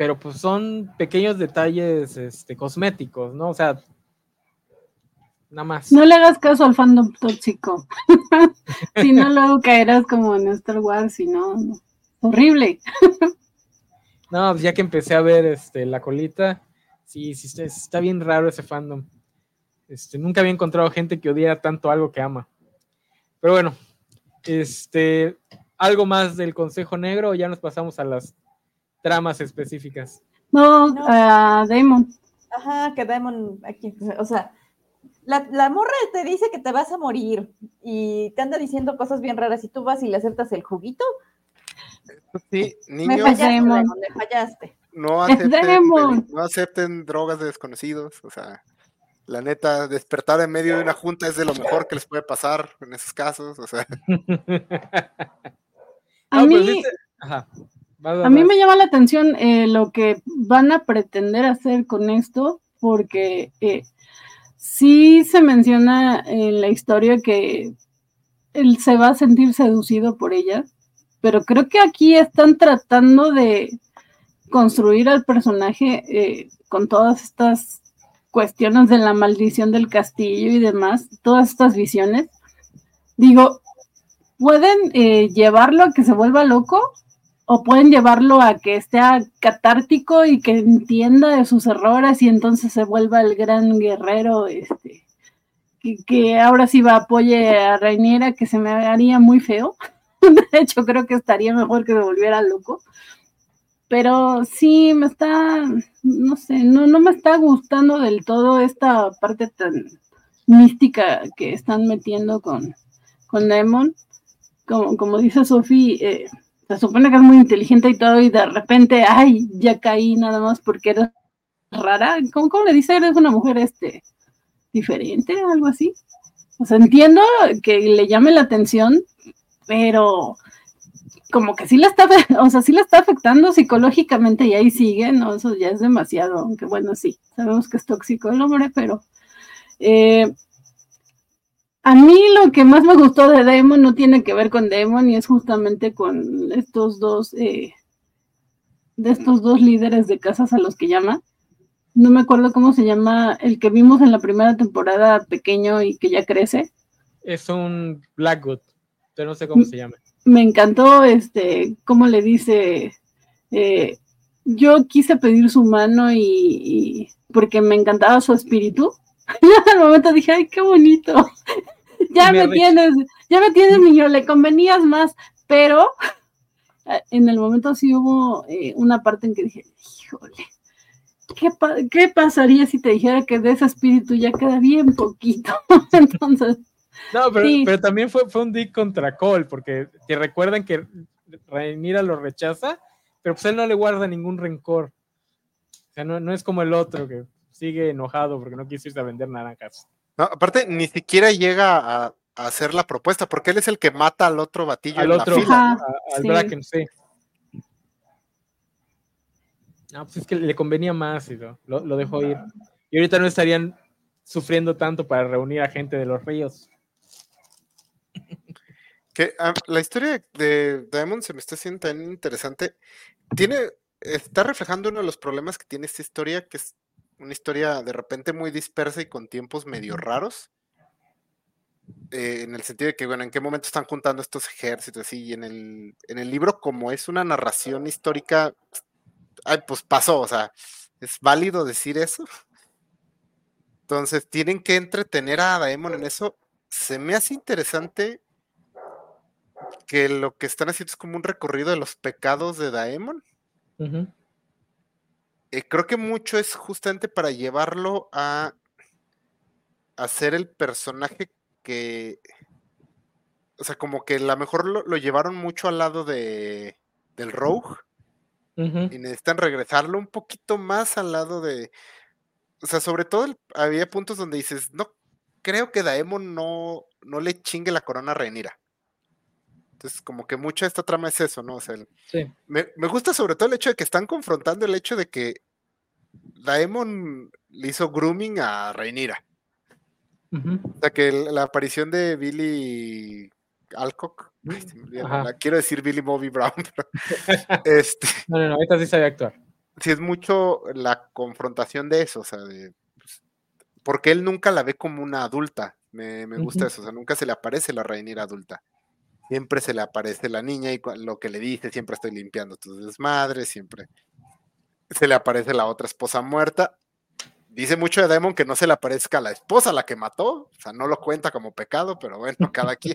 pero pues son pequeños detalles este, cosméticos, ¿no? O sea, nada más. No le hagas caso al fandom tóxico. Si no, luego caerás como en Star Wars, si no, no. Horrible. No, pues ya que empecé a ver este, la colita, sí, sí, está, está bien raro ese fandom. Este, nunca había encontrado gente que odiara tanto algo que ama. Pero bueno, este, algo más del Consejo Negro, o ya nos pasamos a las tramas específicas. No, No. a Damon. Ajá, que Damon aquí, o sea, la, la morra te dice que te vas a morir y te anda diciendo cosas bien raras y tú vas y le aceptas el juguito. Sí, Me niños, fallaste, Damon. Damon, me fallaste. no Es acepten, Damon. no acepten drogas de desconocidos, o sea, la neta, despertar en medio de una junta es de lo mejor que les puede pasar en esos casos, o sea. A No, mí, pues, ¿viste? Ajá. Vas, vas, a mí vas. me llama la atención eh, lo que van a pretender hacer con esto, porque eh, sí se menciona en la historia que él se va a sentir seducido por ella, pero creo que aquí están tratando de construir al personaje eh, con todas estas cuestiones de la maldición del castillo y demás, todas estas visiones. Digo, pueden eh, llevarlo a que se vuelva loco o pueden llevarlo a que esté catártico y que entienda de sus errores y entonces se vuelva el gran guerrero este, que, que ahora sí va a apoye a Rhaenyra, que se me haría muy feo. De hecho, creo que estaría mejor que se volviera loco. Pero sí me está, no sé, no, no me está gustando del todo esta parte tan mística que están metiendo con, con Daemon. Como, como dice Sophie, eh, se supone que es muy inteligente y todo, y de repente, ay, ya caí nada más porque eres rara. ¿Cómo, cómo le dice? Eres una mujer este diferente, algo así. O sea, entiendo que le llame la atención, pero como que sí la está, o sea, sí la está afectando psicológicamente y ahí sigue, ¿no? Eso ya es demasiado, aunque bueno, sí, sabemos que es tóxico el hombre, pero eh, a mí lo que más me gustó de Daemon no tiene que ver con Daemon y es justamente con estos dos, eh, de estos dos líderes de casas a los que llama. No me acuerdo cómo se llama el que vimos en la primera temporada pequeño y que ya crece. Es un Blackwood, pero no sé cómo se llama. Me encantó este, cómo le dice, eh, yo quise pedir su mano y, y porque me encantaba su espíritu. Al momento dije, ay, qué bonito. Ya me, me tienes, ya me tienes, niño, le convenías más, pero en el momento sí hubo eh, una parte en que dije, híjole, ¿qué, pa ¿qué pasaría si te dijera que de ese espíritu ya queda bien poquito? Entonces... No, pero, sí. pero también fue, fue un dick contra Cole, porque te recuerdan que Rhaenyra lo rechaza, pero pues él no le guarda ningún rencor. O sea, no, no es como el otro que sigue enojado porque no quiso irse a vender naranjas. No, aparte, ni siquiera llega a, a hacer la propuesta, porque él es el que mata al otro batillo al en otro, la fila. Ajá, a, al sí. Bracken, sí. No, pues es que le convenía más y lo, lo, lo dejó ir. Y ahorita no estarían sufriendo tanto para reunir a gente de los ríos. Que um, la historia de Daemon se me está haciendo tan interesante. Tiene, está reflejando uno de los problemas que tiene esta historia, que es una historia de repente muy dispersa y con tiempos medio raros. Eh, en el sentido de que, bueno, en qué momento están juntando estos ejércitos así, y en el, en el libro, como es una narración histórica, ay, pues pasó, o sea, es válido decir eso. Entonces, tienen que entretener a Daemon en eso. Se me hace interesante que lo que están haciendo es como un recorrido de los pecados de Daemon. Uh-huh. Eh, creo que mucho es justamente para llevarlo a, a ser el personaje que, o sea, como que a lo mejor lo, lo llevaron mucho al lado de del Rogue. Uh-huh. Y necesitan regresarlo un poquito más al lado de, o sea, sobre todo el, había puntos donde dices, no creo que Daemon no, no le chingue la corona a Rhaenyra. Entonces, como que mucha de esta trama es eso, ¿no? O sea, el, sí. me, me gusta sobre todo el hecho de que están confrontando el hecho de que Daemon le hizo grooming a Rhaenyra. Uh-huh. O sea, que el, la aparición de Billy Alcock, ay, se me olvidó, la, quiero decir Billy Bobby Brown, pero este... No, no, no, esta sí sabe actuar. sí es mucho la confrontación de eso, o sea, de, pues, porque él nunca la ve como una adulta, me, me gusta Ujú. eso, o sea, nunca se le aparece la Rhaenyra adulta, siempre se le aparece la niña y cua- lo que le dice, siempre estoy limpiando tus desmadres, siempre se le aparece la otra esposa muerta. Dice mucho de Daemon que no se le aparezca a la esposa a la que mató, o sea, no lo cuenta como pecado, pero bueno, cada quien.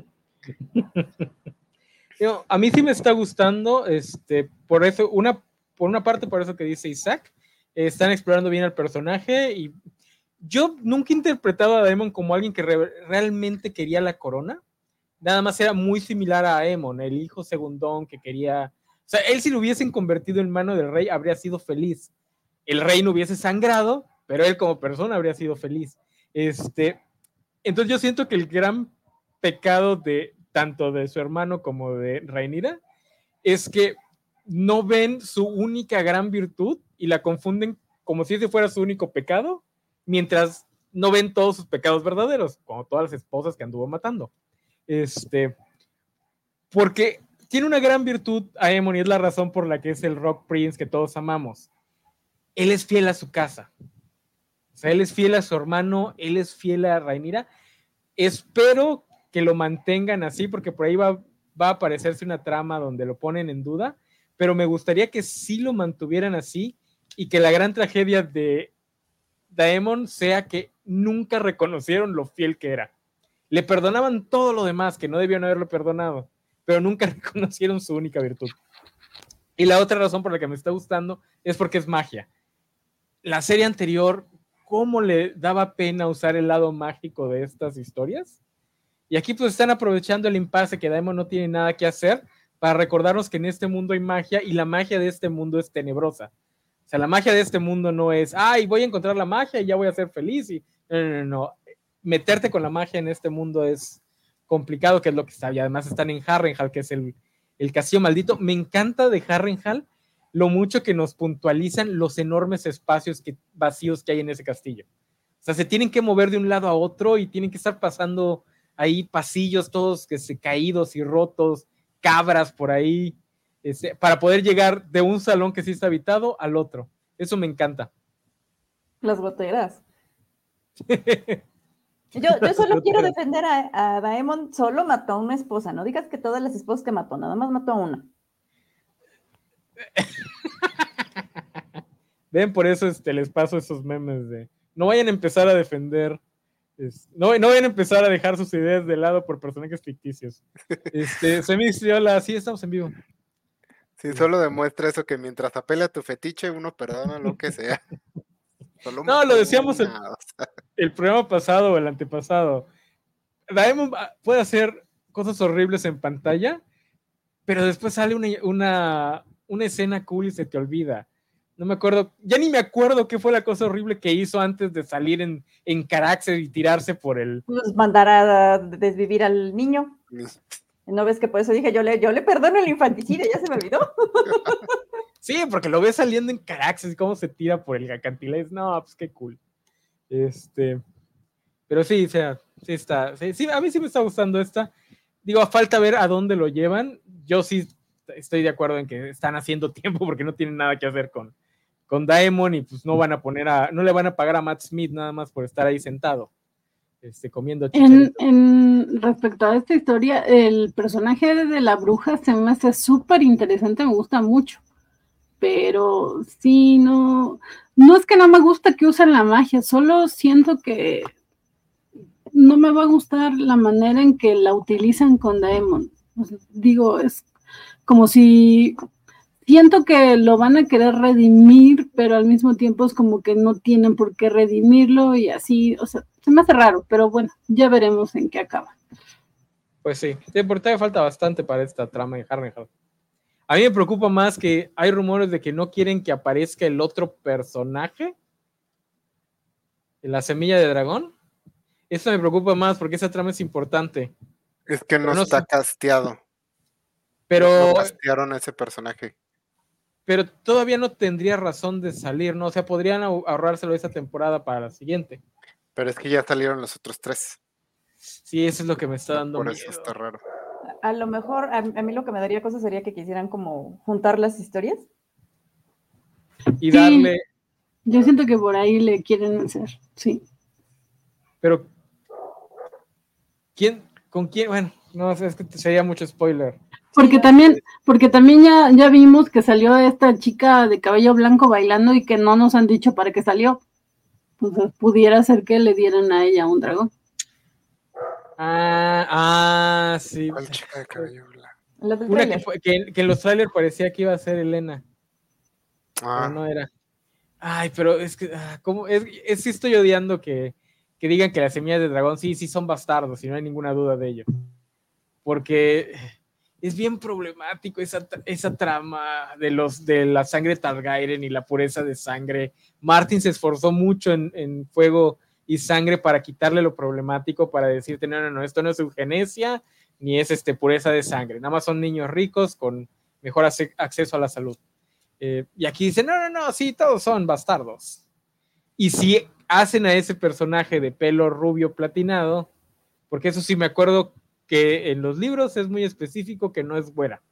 Digo, a mí sí me está gustando, este, por eso, una, por una parte, por eso que dice Isaac, eh, están explorando bien al personaje y yo nunca he interpretado a Daemon como alguien que re realmente quería la corona, nada más era muy similar a Aemon, el hijo segundón que quería, o sea, él si lo hubiesen convertido en mano del rey habría sido feliz, el rey no hubiese sangrado, pero él como persona habría sido feliz. Este, entonces yo siento que el gran pecado de tanto de su hermano como de Rhaenyra es que no ven su única gran virtud y la confunden como si ese fuera su único pecado, mientras no ven todos sus pecados verdaderos, como todas las esposas que anduvo matando. Este, porque tiene una gran virtud Aemon y es la razón por la que es el Rock Prince que todos amamos. Él es fiel a su casa. O sea, él es fiel a su hermano, él es fiel a Rhaenyra. Espero que lo mantengan así, porque por ahí va, va a aparecerse una trama donde lo ponen en duda, pero me gustaría que sí lo mantuvieran así y que la gran tragedia de Daemon sea que nunca reconocieron lo fiel que era. Le perdonaban todo lo demás, que no debían haberlo perdonado, pero nunca reconocieron su única virtud. Y la otra razón por la que me está gustando es porque es magia. La serie anterior, ¿cómo le daba pena usar el lado mágico de estas historias? Y aquí pues están aprovechando el impasse que Daemon no tiene nada que hacer para recordarnos que en este mundo hay magia y la magia de este mundo es tenebrosa. O sea, la magia de este mundo no es, ay, voy a encontrar la magia y ya voy a ser feliz. Y no, no, no, no. Meterte con la magia en este mundo es complicado, que es lo que está. Y además están en Harrenhal, que es el, el castillo maldito. Me encanta de Harrenhal lo mucho que nos puntualizan los enormes espacios que, vacíos que hay en ese castillo. O sea, se tienen que mover de un lado a otro y tienen que estar pasando ahí pasillos todos que se caídos y rotos, cabras por ahí, este, para poder llegar de un salón que sí está habitado al otro. Eso me encanta. Las goteras. Yo, yo solo quiero defender a, a Daemon, solo mató a una esposa, no digas que todas las esposas que mató, nada más mató a una. Ven, por eso este, les paso esos memes de no vayan a empezar a defender, es, no, no vayan a empezar a dejar sus ideas de lado por personajes ficticios. Este, soy mi hola, sí, estamos en vivo. Sí, solo demuestra eso, que mientras apela a tu fetiche, uno perdona lo que sea. Solo No, lo mató decíamos el, una, o sea. el programa pasado o el antepasado. Daemon puede hacer cosas horribles en pantalla, pero después sale una, una, una escena cool y se te olvida. No me acuerdo, ya ni me acuerdo qué fue la cosa horrible que hizo antes de salir en, en Caraxes y tirarse por el... Pues mandar a desvivir al niño. ¿No ves que por eso dije, yo le, yo le perdono el infanticidio, ya se me olvidó? Sí, porque lo ves saliendo en Caraxes y cómo se tira por el acantilado. No, pues qué cool. Este, pero sí, o sea, sí está, sí, sí, a mí sí me está gustando esta. Digo, a falta ver a dónde lo llevan. Yo sí estoy de acuerdo en que están haciendo tiempo porque no tienen nada que hacer con, con Daemon y pues no van a poner a, no le van a pagar a Matt Smith nada más por estar ahí sentado, este, comiendo En, chicharito. en respecto a esta historia, el personaje de la bruja se me hace súper interesante, me gusta mucho, pero sí, no, no es que no me gusta que usen la magia, solo siento que no me va a gustar la manera en que la utilizan con Daemon. O sea, digo, es como si siento que lo van a querer redimir, pero al mismo tiempo es como que no tienen por qué redimirlo y así, o sea, se me hace raro, pero bueno, ya veremos en qué acaba. Pues sí, sí, porque todavía falta bastante para esta trama de Harrenhal. A mí me preocupa más que hay rumores de que no quieren que aparezca el otro personaje, la semilla de dragón. Eso me preocupa más porque esa trama es importante. Es que no, Pero no está sé. casteado. Pero, No, no castearon a ese personaje. pero todavía no tendría razón de salir, ¿no? O sea, podrían ahorrárselo esa temporada para la siguiente. Pero es que ya salieron los otros tres. Sí, eso es lo que me está dando Por miedo. eso está raro. A lo mejor, a, a mí lo que me daría cosa sería que quisieran como juntar las historias. y Sí, darle... yo siento que por ahí le quieren hacer, sí. Pero, ¿quién, con quién? Bueno, no sé, es que sería mucho spoiler. Porque Sí, también, porque también ya, ya vimos que salió esta chica de cabello blanco bailando y que no nos han dicho para qué salió. Entonces pudiera ser que le dieran a ella un dragón. Ah, ah, sí. ¿Cuál chica de cabello blanco? la del Una que, tráiler. fue, que, que en los trailers parecía que iba a ser Elena, pero Ah, no era. Ay, pero es que, ah, ¿cómo? Es, es, sí estoy odiando que, que digan que las semillas de dragón sí, sí son bastardos, y no hay ninguna duda de ello. Porque es bien problemático esa, esa trama de, los, de la sangre Targaryen y la pureza de sangre. Martin se esforzó mucho en, en Fuego y Sangre para quitarle lo problemático, para decirte, no, no, no, esto no es eugenesia, ni es este, pureza de sangre, nada más son niños ricos con mejor acceso a la salud. Eh, y aquí dicen, no, no, no, sí, todos son bastardos. Y si hacen a ese personaje de pelo rubio platinado, porque eso sí me acuerdo que en los libros es muy específico que no es güera.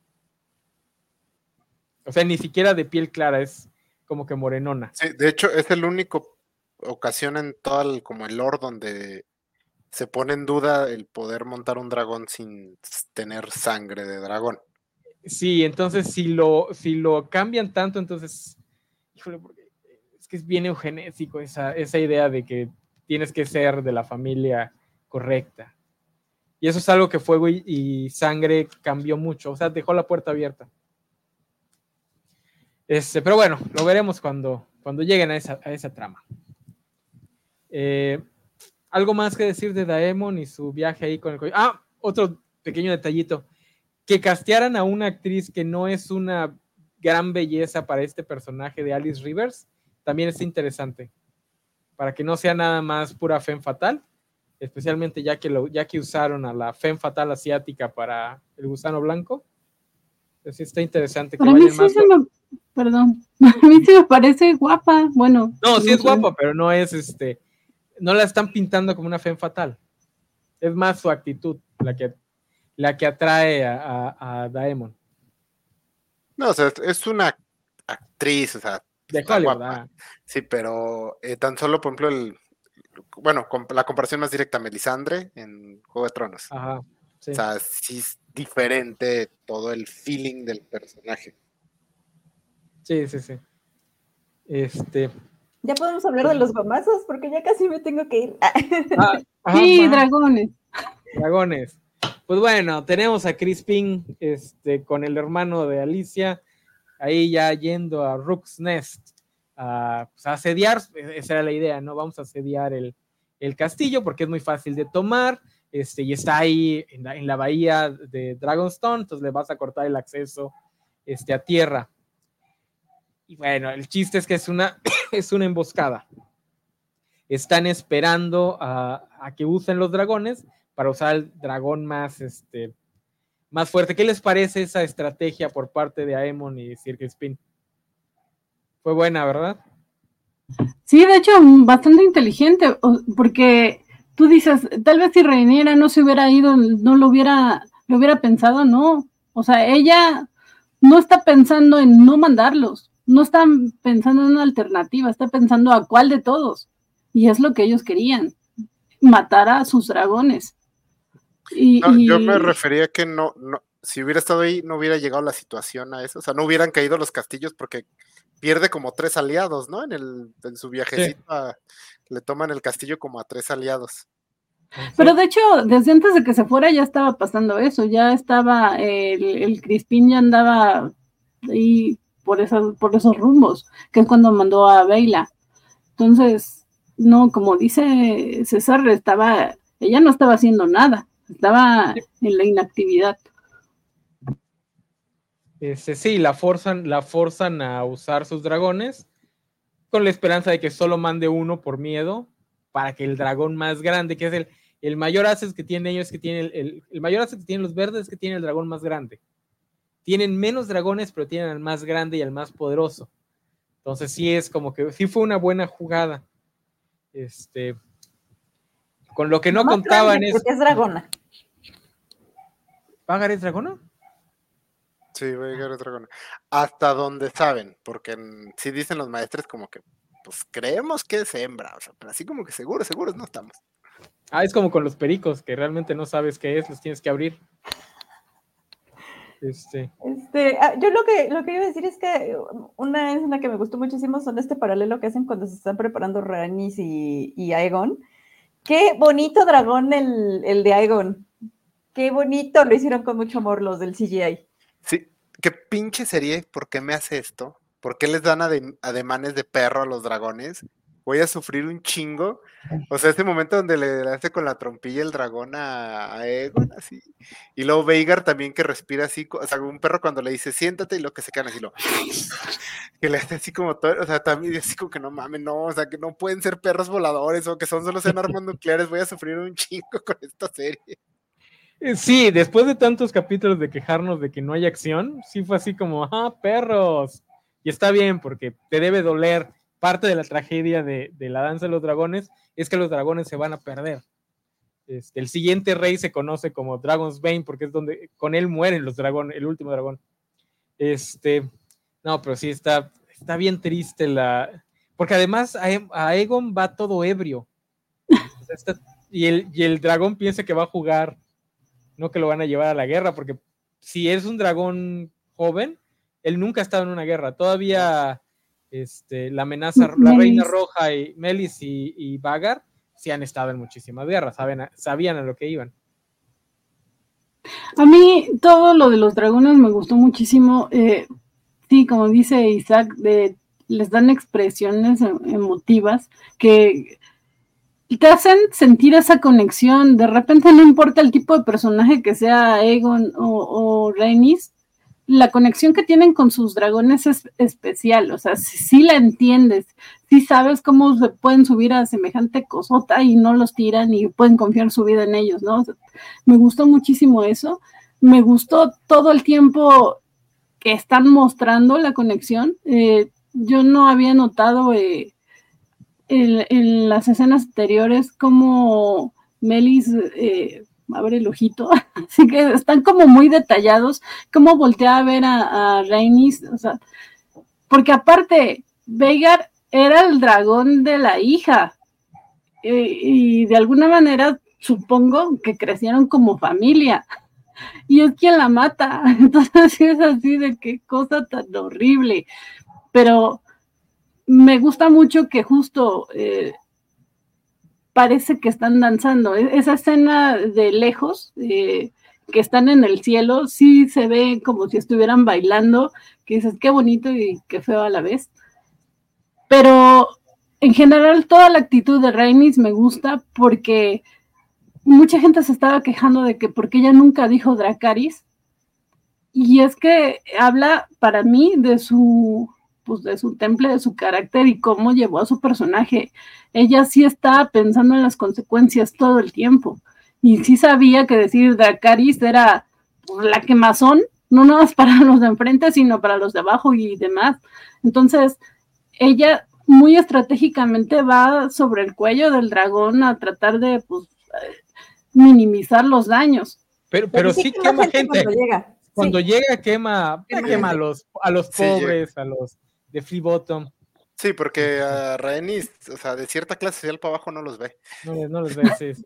O sea, ni siquiera de piel clara, es como que morenona. sí, de hecho, es el único ocasión en todo el, como el lore donde se pone en duda el poder montar un dragón sin tener sangre de dragón. Sí, entonces si lo, si lo cambian tanto, entonces, híjole, porque es que es bien eugenésico esa, esa idea de que tienes que ser de la familia correcta. Y eso es algo que Fuego y, y Sangre cambió mucho, o sea, dejó la puerta abierta. Este, pero bueno, lo veremos cuando, cuando lleguen a esa, a esa trama. Eh, ¿Algo más que decir de Daemon y su viaje ahí con el... Ah, otro pequeño detallito. Que castearan a una actriz que no es una gran belleza para este personaje de Alice Rivers, también es interesante. Para que no sea nada más pura femme fatal, especialmente ya que, lo, ya que usaron a la femme fatal asiática para el gusano blanco. Entonces está interesante que Para mí vayan sí más... se me, perdón, a mí sí me parece guapa, bueno. No, sí no es sé. guapa, pero no es este... No la están pintando como una femme fatal. Es más su actitud la que, la que atrae a, a, a Daemon. No, o sea, es una actriz, o sea, De está Hollywood, guapa. ah. Sí, pero eh, tan solo, por ejemplo, el, bueno, con la comparación más directa, Melisandre en Juego de Tronos. Ajá, sí. O sea, sí es diferente todo el feeling del personaje. Sí, sí, sí. Este. Ya podemos hablar de los gomazos, porque ya casi me tengo que ir. Ah, ah, Sí, ma, dragones. dragones. Pues bueno, tenemos a Crispin este, con el hermano de Alicia, ahí ya yendo a Rook's Nest a, pues, a asediar, esa era la idea, ¿no? Vamos a asediar el, el castillo porque es muy fácil de tomar, este, y está ahí en la, en la bahía de Dragonstone, entonces le vas a cortar el acceso este, a tierra. Y bueno, el chiste es que es una, es una emboscada. Están esperando a, a que usen los dragones para usar el dragón más, este, más fuerte. ¿Qué les parece esa estrategia por parte de Aemon y Sir Crispin? Fue buena, ¿verdad? Sí, de hecho, bastante inteligente, porque tú dices, tal vez si Rhaenyra no se hubiera ido, no lo hubiera, lo hubiera pensado, no. O sea, ella no está pensando en no mandarlos, no está pensando en una alternativa, está pensando a cuál de todos. Y es lo que ellos querían, matar a sus dragones. Y, No, y... yo me refería que no, no, si hubiera estado ahí, no hubiera llegado la situación a eso. O sea, no hubieran caído los castillos porque pierde como tres aliados, ¿no? En, el, en su viajecito sí. a, le toman el castillo como a tres aliados. Pero de hecho, desde antes de que se fuera ya estaba pasando eso, ya estaba, el, el Crispin ya andaba ahí por, esas, por esos rumbos, que es cuando mandó a Baela. Entonces, no, como dice César, estaba, ella no estaba haciendo nada, estaba en la inactividad. Este, sí, la forzan, la forzan a usar sus dragones con la esperanza de que solo mande uno por miedo para que el dragón más grande, que es el, el mayor asset que tienen ellos, que tiene el, el, el mayor asset que tienen los verdes es que tiene el dragón más grande. Tienen menos dragones, pero tienen al más grande y al más poderoso. Entonces sí es como que sí fue una buena jugada. Este, con lo que no, no contaban es... Porque es dragona. ¿Pagar es dragona? Sí, Veigar es dragón. Hasta donde saben, porque en- sí dicen los maestros como que, pues creemos que es hembra, o sea, pero así como que seguros, seguros no estamos. Ah, es como con los pericos, que realmente no sabes qué es, los tienes que abrir. Este. Este, ah, yo lo que, lo que iba a decir es que una escena que me gustó muchísimo son este paralelo que hacen cuando se están preparando Rhaenys y, y Aegon. Qué bonito dragón el, el de Aegon. Qué bonito, lo hicieron con mucho amor los del C G I. Sí, qué pinche serie, ¿por qué me hace esto? ¿Por qué les dan adem- ademanes de perro a los dragones? Voy a sufrir un chingo. O sea, ese momento donde le hace con la trompilla el dragón a, a Egon, así. Y luego Veigar también que respira así, co- o sea, un perro cuando le dice siéntate y lo que se quedan así, lo que le hace así como todo, o sea, también así como que no mames, no, o sea, que no pueden ser perros voladores o que son solo sean armas nucleares, voy a sufrir un chingo con esta serie. Sí, después de tantos capítulos de quejarnos de que no hay acción, sí fue así como, ah, perros. Y está bien, porque te debe doler. Parte de la tragedia de, de la danza de los dragones es que los dragones se van a perder. Este, el siguiente rey se conoce como Dragon's Bane, porque es donde con él mueren los dragones, el último dragón. Este, no, pero sí está, está bien triste la. Porque además a, a Aegon va todo ebrio. O sea, está, y, el, y el dragón piensa que va a jugar. No que lo van a llevar a la guerra, porque si es un dragón joven, él nunca ha estado en una guerra. Todavía este, la amenaza, la Reina Roja y Melis y, y Vagar sí han estado en muchísimas guerras, saben, sabían a lo que iban. A mí todo lo de los dragones me gustó muchísimo. Eh, sí, como dice Isaac, de, les dan expresiones emotivas que te hacen sentir esa conexión. De repente no importa el tipo de personaje que sea Aegon o, o Rhaenys, la conexión que tienen con sus dragones es especial. O sea, si, si la entiendes, si sabes cómo se pueden subir a semejante cosota y no los tiran y pueden confiar su vida en ellos, ¿no? O sea, me gustó muchísimo eso. Me gustó todo el tiempo que están mostrando la conexión. Eh, yo no había notado eh, en, en las escenas anteriores como Melis eh, abre el ojito, así que están como muy detallados, como voltea a ver a, a Rhaenys, o sea, porque aparte, Veigar era el dragón de la hija, eh, y de alguna manera supongo que crecieron como familia, y es quien la mata, entonces es así de qué cosa tan horrible, pero me gusta mucho que justo eh, parece que están danzando. Esa escena de lejos, eh, que están en el cielo, sí se ve como si estuvieran bailando, que dices, qué bonito y qué feo a la vez. Pero en general toda la actitud de Rhaenys me gusta porque mucha gente se estaba quejando de que porque ella nunca dijo Dracarys, y es que habla para mí de su pues de su temple, de su carácter y cómo llevó a su personaje. Ella sí estaba pensando en las consecuencias todo el tiempo y sí sabía que decir Dracarys era pues, la quemazón, no nada más para los de enfrente, sino para los de abajo y demás. Entonces, ella muy estratégicamente va sobre el cuello del dragón a tratar de pues, minimizar los daños. Pero, pero, pero sí, sí quema gente. gente. Cuando llega, cuando sí. llega quema, quema, quema a los, a los pobres, sí, a los de Free Bottom. Sí, porque a uh, Rhaenys, o sea, de cierta clase social para abajo no los ve. No, no los ve, sí, sí.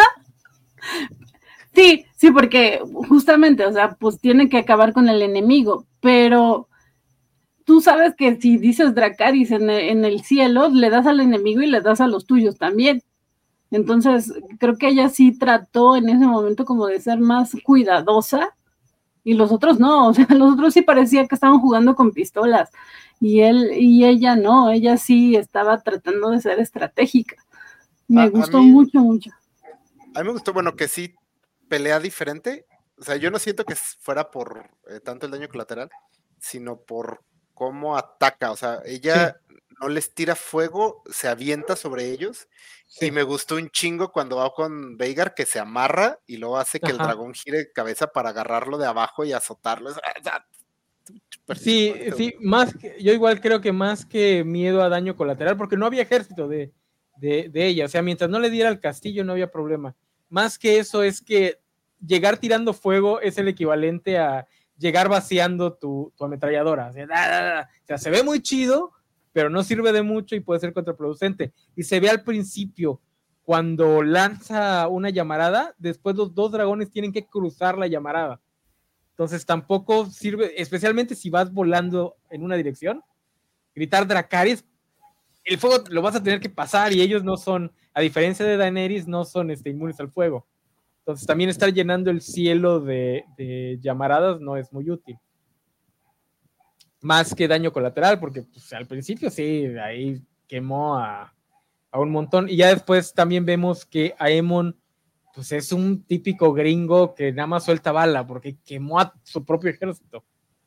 Sí, sí, porque justamente, o sea, pues tiene que acabar con el enemigo, pero tú sabes que si dices Dracarys en el, en el cielo, le das al enemigo y le das a los tuyos también. Entonces, creo que ella sí trató en ese momento como de ser más cuidadosa y los otros no, o sea, los otros sí parecía que estaban jugando con pistolas y él y ella no, ella sí estaba tratando de ser estratégica. Me a, gustó a mí, mucho, mucho. A mí me gustó, bueno, que sí pelea diferente, o sea, yo no siento que fuera por eh, tanto el daño colateral, sino por cómo ataca, o sea, ella sí. no les tira fuego, se avienta sobre ellos, sí. Y me gustó un chingo cuando va con Veigar que se amarra y luego hace que Ajá. el dragón gire cabeza para agarrarlo de abajo y azotarlo. Sí, sí, más que, yo igual creo que más que miedo a daño colateral, porque no había ejército de, de, de ella, o sea, mientras no le diera al castillo no había problema. Más que eso es que llegar tirando fuego es el equivalente a llegar vaciando tu, tu ametralladora. O sea, da, da, da. O sea, se ve muy chido, pero no sirve de mucho y puede ser contraproducente. Y se ve al principio, cuando lanza una llamarada, después los dos dragones tienen que cruzar la llamarada. Entonces tampoco sirve, especialmente si vas volando en una dirección, gritar Dracarys, el fuego lo vas a tener que pasar y ellos no son, a diferencia de Daenerys, no son este, inmunes al fuego. Entonces también estar llenando el cielo de, de llamaradas no es muy útil. Más que daño colateral, porque pues, al principio sí, ahí quemó a, a un montón. Y ya después también vemos que Aemon pues es un típico gringo que nada más suelta bala porque quemó a su propio ejército.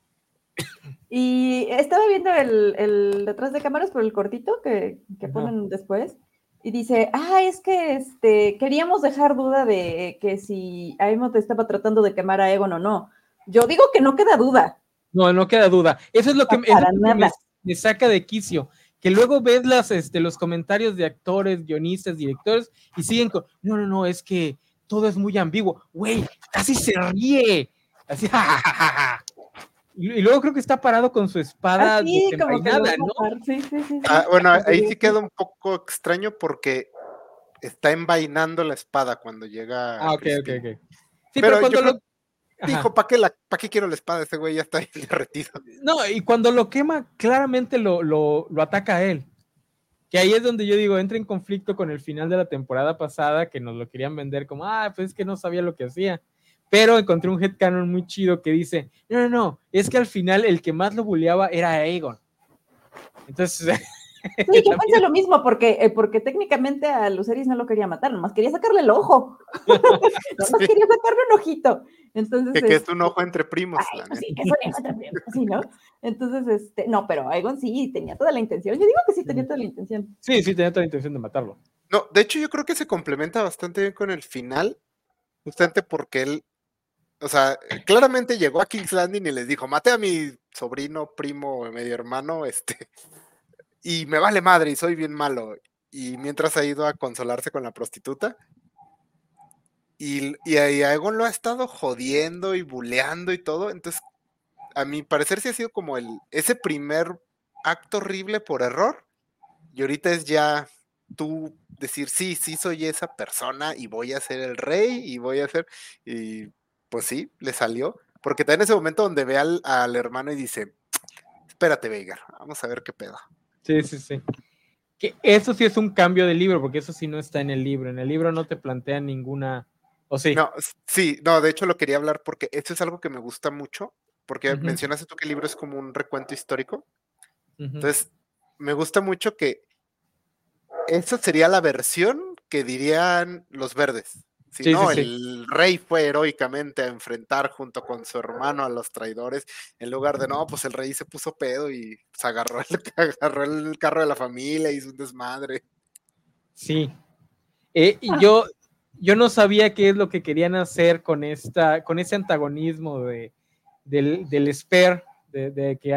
Y estaba viendo el, el detrás de cámaras por el cortito que, que ponen después y dice, ah, es que este, queríamos dejar duda de que si Aemon estaba tratando de quemar a Aegon o no. Yo digo que no queda duda. No, no queda duda. Eso es lo que, no, es lo que me, me saca de quicio, que luego ves las, este, los comentarios de actores, guionistas, directores y siguen con, no, no, no, es que todo es muy ambiguo. Güey, casi se ríe. Así, jajaja. Y, y luego creo que está parado con su espada ah, sí, desenvainada, ¿no? Sí, sí, sí, sí. Ah, bueno, ahí sí queda un poco extraño porque está envainando la espada cuando llega. Ah, ok, ok, ok. Sí, pero, pero cuando lo... dijo, ¿para qué, la, ¿para qué quiero la espada? Ese güey ya está derretido. No, y cuando lo quema, claramente lo, lo, lo ataca a él. Que ahí es donde yo digo, entra en conflicto con el final de la temporada pasada, que nos lo querían vender como, ah, pues es que no sabía lo que hacía. Pero encontré un headcanon muy chido que dice, no, no, no, es que al final el que más lo bulleaba era Aegon. Entonces... Sí, yo pensé lo mismo, porque, eh, porque técnicamente a Lucerys no lo quería matar, nomás quería sacarle el ojo. nomás sí. quería sacarle un ojito. Entonces, que, este, que es un ojo entre primos. Ay, pues sí, que es un ojo entre primos, sí, ¿no? Entonces, este, no, pero Aegon sí tenía toda la intención. Yo digo que sí tenía toda la intención. Sí, sí, tenía toda la intención de matarlo. No, de hecho, yo creo que se complementa bastante bien con el final, justamente porque él, o sea, claramente llegó a King's Landing y les dijo, mate a mi sobrino, primo, medio hermano, este... y me vale madre y soy bien malo. Y mientras ha ido a consolarse con la prostituta. Y, y a Aegon lo ha estado jodiendo y buleando y todo. Entonces, a mi parecer sí ha sido como el ese primer acto horrible por error. Y ahorita es ya tú decir, sí, sí soy esa persona y voy a ser el rey y voy a ser... Y pues sí, le salió. Porque está en ese momento donde ve al, al hermano y dice, espérate, Veigar, vamos a ver qué pedo. Sí, sí, sí. Que eso sí es un cambio de libro, porque eso sí no está en el libro. En el libro no te plantean ninguna... ¿O sí? No, sí, no, de hecho lo quería hablar porque esto es algo que me gusta mucho, porque uh-huh. mencionaste tú que el libro es como un recuento histórico. Uh-huh. Entonces, me gusta mucho que esa sería la versión que dirían los verdes. Si sí, no, sí, sí. el rey fue heroicamente a enfrentar junto con su hermano a los traidores, en lugar de, no, pues el rey se puso pedo y pues, agarró, el, agarró el carro de la familia y hizo un desmadre. Sí. Eh, y yo, yo no sabía qué es lo que querían hacer con, esta, con ese antagonismo de, del, del Spear, de, de que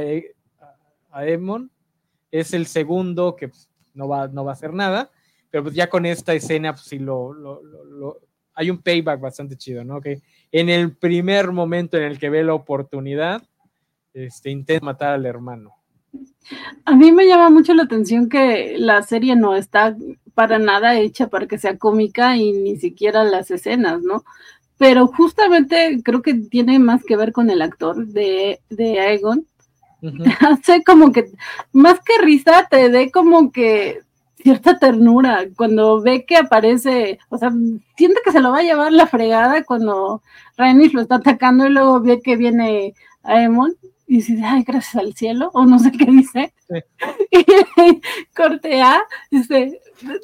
Aemon es el segundo que pues, no, va, no va a hacer nada. Pero pues ya con esta escena, pues sí, lo, lo, lo, lo, hay un payback bastante chido, ¿no? Que en el primer momento en el que ve la oportunidad, este, intenta matar al hermano. A mí me llama mucho la atención que la serie no está para nada hecha para que sea cómica y ni siquiera las escenas, ¿no? Pero justamente creo que tiene más que ver con el actor de, de Aegon. Uh-huh. Hace como que, más que risa, te dé como que cierta ternura cuando ve que aparece, o sea, siente que se lo va a llevar la fregada cuando Rhaenys lo está atacando y luego ve que viene Aemon y dice, ay, gracias al cielo, o no sé qué dice, sí. Y corte A, dice,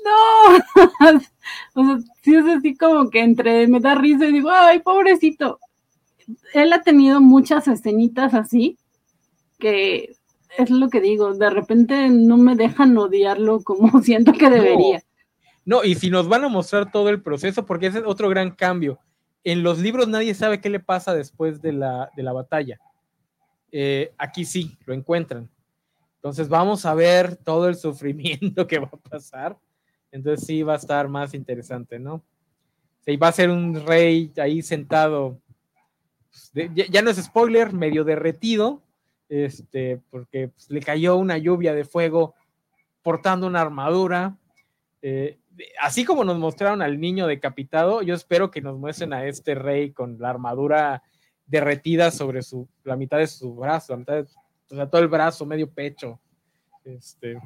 no, o sea, sí es así como que entre me da risa y digo, ay, pobrecito. Él ha tenido muchas escenitas así, que es lo que digo, de repente no me dejan odiarlo como siento que debería. No, no, y si nos van a mostrar todo el proceso, porque ese es otro gran cambio. En los libros nadie sabe qué le pasa después de la, de la batalla. Eh, aquí sí, lo encuentran. Entonces vamos a ver todo el sufrimiento que va a pasar. Entonces sí va a estar más interesante, ¿no? Sí, va a ser un rey ahí sentado pues, de, ya, ya no es spoiler, medio derretido, este, porque pues, le cayó una lluvia de fuego portando una armadura. Eh, así como nos mostraron al niño decapitado, yo espero que nos muestren a este rey con la armadura derretida sobre su, la mitad de su brazo, la mitad de, o sea, todo el brazo, medio pecho. Este,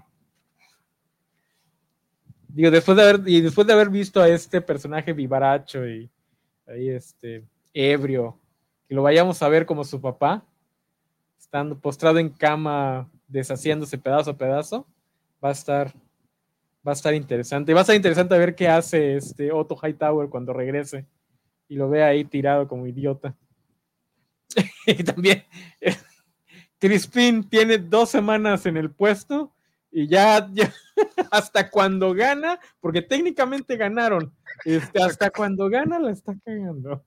digo, después de haber, y después de haber visto a este personaje vivaracho y ahí este ebrio, que lo vayamos a ver como su papá, estando postrado en cama, deshaciéndose pedazo a pedazo, va a estar Va a estar interesante. Va a estar interesante ver qué hace este Otto Hightower cuando regrese y lo vea ahí tirado como idiota. Y también Crispin tiene dos semanas en el puesto y ya, ya hasta cuando gana, porque técnicamente ganaron, este, hasta cuando gana la está cagando.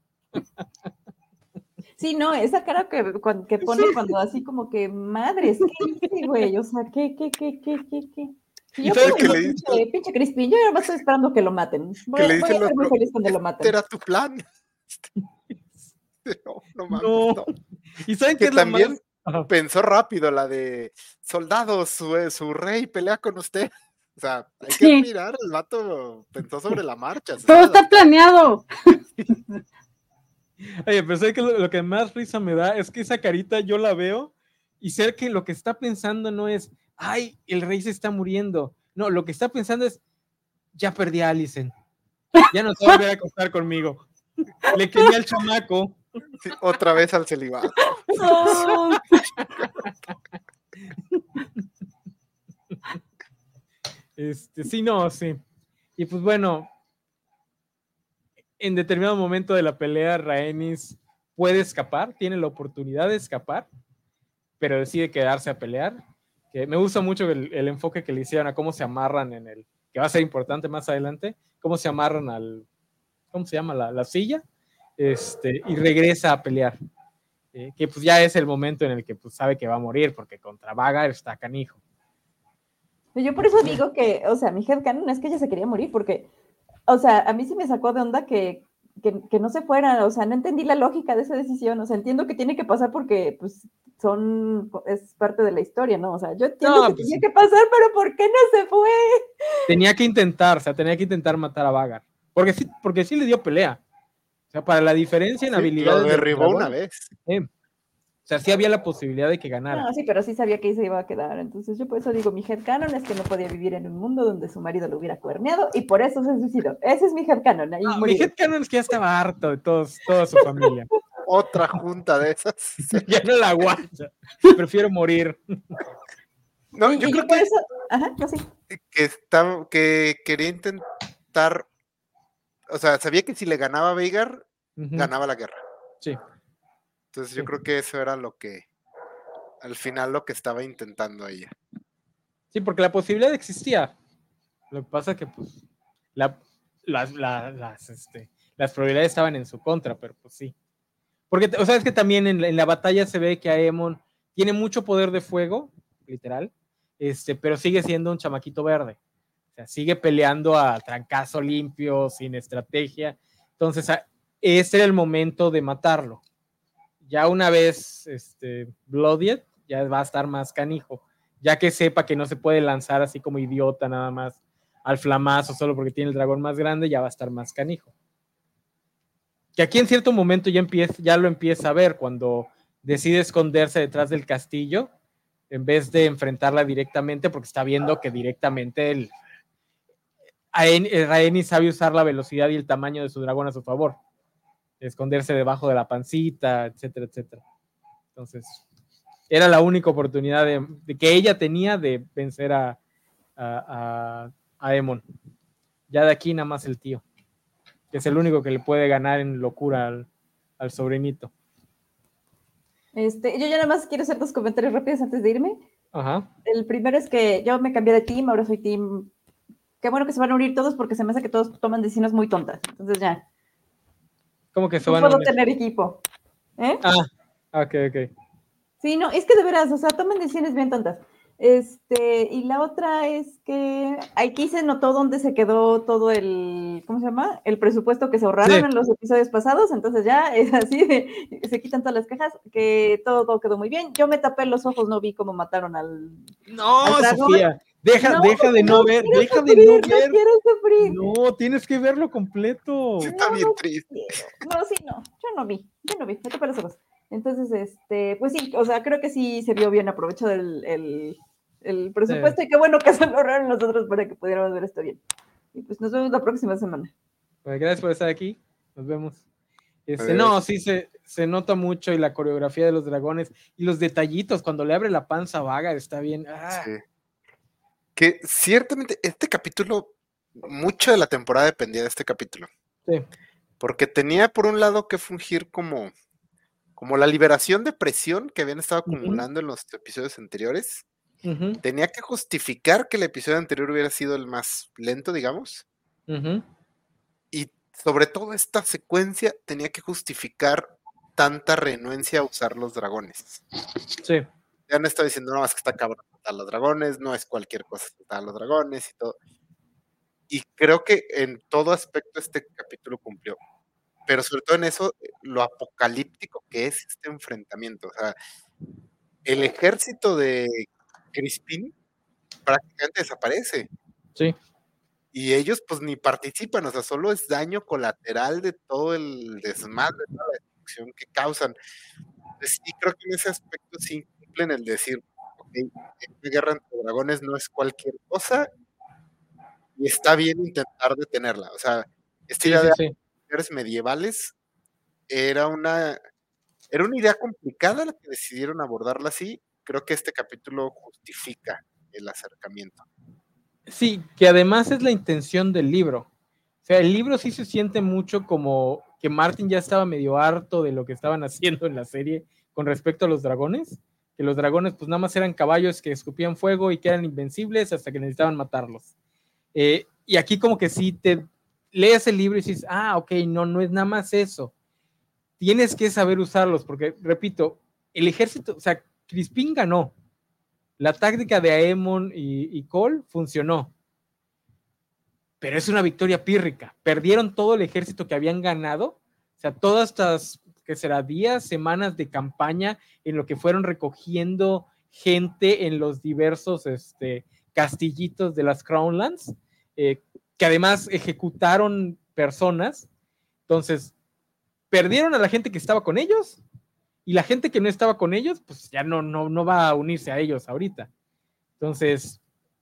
Sí, no, esa cara que, que pone cuando así como que, madres, ¿qué hice, güey? O sea, ¿qué, qué, qué, qué, qué, qué? ¿Y yo sabes como que le pinche, dice? pinche Crispin, yo ya estoy esperando que lo maten. Voy, Que le voy dice a el estar muy otro, feliz cuando lo este maten. era tu plan. No, no mames, No. no. ¿Y saben qué Que es lo también más? Ajá. pensó rápido la de soldados, su, su rey pelea con usted. O sea, hay que Sí. mirar, el vato pensó sobre la marcha. se Todo sabe está adaptar. planeado. Oye, pero ¿sabes qué? Lo, lo que más risa me da es que esa carita yo la veo y sé que lo que está pensando no es, ay, el rey se está muriendo. No, lo que está pensando es, ya perdí a Alicent. Ya no se va a volver a acostar conmigo. Le quemé al chamaco. Sí, otra vez al celibato. Oh, Este, sí, no, sí. Y pues bueno, en determinado momento de la pelea, Rhaenys puede escapar, tiene la oportunidad de escapar, pero decide quedarse a pelear. Que me gusta mucho el, el enfoque que le hicieron a cómo se amarran en el, que va a ser importante más adelante, cómo se amarran al, ¿cómo se llama? La, la silla, este, y regresa a pelear. Eh, que pues ya es el momento en el que pues sabe que va a morir, porque contra Vhagar está canijo. Yo por eso digo que, o sea, mi headcanon es que ella se quería morir, porque, o sea, a mí sí me sacó de onda que, que, que no se fuera, o sea, no entendí la lógica de esa decisión, o sea, entiendo que tiene que pasar porque, pues, son, es parte de la historia, ¿no? O sea, yo entiendo No, que pues tenía sí. que pasar, pero ¿por qué no se fue? Tenía que intentar, o sea, tenía que intentar matar a Vhagar, porque sí, porque sí le dio pelea. O sea, para la diferencia en Sí, habilidades lo de los derribó una dragones, vez. eh, o sea, sí había la posibilidad de que ganara. No, sí, pero sí sabía que ahí se iba a quedar, entonces yo por eso digo, mi headcanon es que no podía vivir en un mundo donde su marido lo hubiera cuerneado, y por eso se suicidó. Ese es mi headcanon, ahí No, mi murió. headcanon es que ya estaba harto de todos, toda su familia. Otra junta de esas. Ya no la aguanta. Prefiero morir. No, y, yo y creo yo por que, eso, ajá, no, sí. que, está, que quería intentar, o sea, sabía que si le ganaba a Vhagar, Ujú. ganaba la guerra. Sí. Entonces yo Sí. creo que eso era lo que, al final lo que estaba intentando ella. Sí, porque la posibilidad existía. Lo que pasa es que, pues, la, las, la, las, este, las probabilidades estaban en su contra, pero pues sí. Porque, o sea, es que también en la, en la batalla se ve que Aemon tiene mucho poder de fuego, literal, este, pero sigue siendo un chamaquito verde. O sea, sigue peleando a trancazo limpio, sin estrategia. Entonces, a, ese era el momento de matarlo. Ya una vez este, Bloodied, ya va a estar más canijo. Ya que sepa que no se puede lanzar así como idiota nada más al flamazo solo porque tiene el dragón más grande, ya va a estar más canijo. Que aquí en cierto momento ya, empieza, ya lo empieza a ver cuando decide esconderse detrás del castillo en vez de enfrentarla directamente porque está viendo que directamente el Rhaenys sabe usar la velocidad y el tamaño de su dragón a su favor. Esconderse debajo de la pancita, etcétera, etcétera. Entonces, era la única oportunidad de, de que ella tenía de vencer a, a, a, a Aemon. Ya de aquí nada más el tío, que es el único que le puede ganar en locura al, al sobrinito. Este, yo ya nada más quiero hacer dos comentarios rápidos antes de irme. Ajá. El primero es que yo me cambié de team, ahora soy team. Qué bueno que se van a unir todos porque se me hace que todos toman decisiones muy tontas. Entonces ya. ¿Cómo que se No van a puedo unir? tener equipo. ¿Eh? Ah, ok, ok. Sí, no, es que de veras, o sea, toman decisiones bien tontas. Este, y la otra es que aquí se notó dónde se quedó todo el, ¿cómo se llama? El presupuesto que se ahorraron Sí. en los episodios pasados, entonces ya es así, de, se quitan todas las cajas, que todo, todo quedó muy bien. Yo me tapé los ojos, no vi cómo mataron al, No, al dragón. Sofía, deja, No, deja de no, no ver, quiero deja sufrir, de no no ver. quiero sufrir. No, tienes que verlo completo. Sí, está No, bien no triste. quiero. No, sí, no, yo no vi, yo no vi, me tapé los ojos. Entonces, este, pues sí, o sea, creo que sí se vio bien aprovechado el, el, el presupuesto Sí. y qué bueno que se lo ahorraron nosotros para que pudiéramos ver esto bien. Y pues nos vemos la próxima semana. Pues gracias por estar aquí. Nos vemos. Este, Adiós. no, sí se, se nota mucho y la coreografía de los dragones y los detallitos cuando le abre la panza vaga está bien. Ah, Sí. Que ciertamente este capítulo, mucho de la temporada dependía de este capítulo. sí. Porque tenía por un lado que fungir como, como la liberación de presión que habían estado Ujú. acumulando en los episodios anteriores. Ujú, Tenía que justificar que el episodio anterior hubiera sido el más lento, digamos. ujú. Y sobre todo esta secuencia tenía que justificar tanta renuencia a usar los dragones. Sí. Ya han estado diciendo, no, es que está cabrón matar a los dragones, no es cualquier cosa matar a los dragones y todo. Y creo que en todo aspecto este capítulo cumplió. Pero sobre todo en eso, lo apocalíptico que es este enfrentamiento. O sea, el ejército de Crispin prácticamente desaparece. Sí. Y ellos pues ni participan, o sea, solo es daño colateral de todo el desmadre, de toda la destrucción que causan. Entonces, sí, creo que en ese aspecto sí cumplen el decir, ok, una guerra entre dragones no es cualquier cosa y está bien intentar detenerla. O sea, esta Sí, idea sí, de sí. guerras medievales era una, era una idea complicada la que decidieron abordarla así. Creo que este capítulo justifica el acercamiento. Sí, que además es la intención del libro. O sea, el libro sí se siente mucho como que Martin ya estaba medio harto de lo que estaban haciendo en la serie con respecto a los dragones, que los dragones pues nada más eran caballos que escupían fuego y que eran invencibles hasta que necesitaban matarlos. Eh, y aquí como que sí te lees el libro y dices, ah, ok, no, no es nada más eso. Tienes que saber usarlos, porque, repito, el ejército, o sea, Crispin ganó. La táctica de Aemon y, y Cole funcionó. Pero es una victoria pírrica. Perdieron todo el ejército que habían ganado. O sea, todas estas, que será días, semanas de campaña en lo que fueron recogiendo gente en los diversos este, castillitos de las Crownlands, eh, que además ejecutaron personas. Entonces, perdieron a la gente que estaba con ellos y la gente que no estaba con ellos, pues ya no, no, no va a unirse a ellos ahorita. Entonces,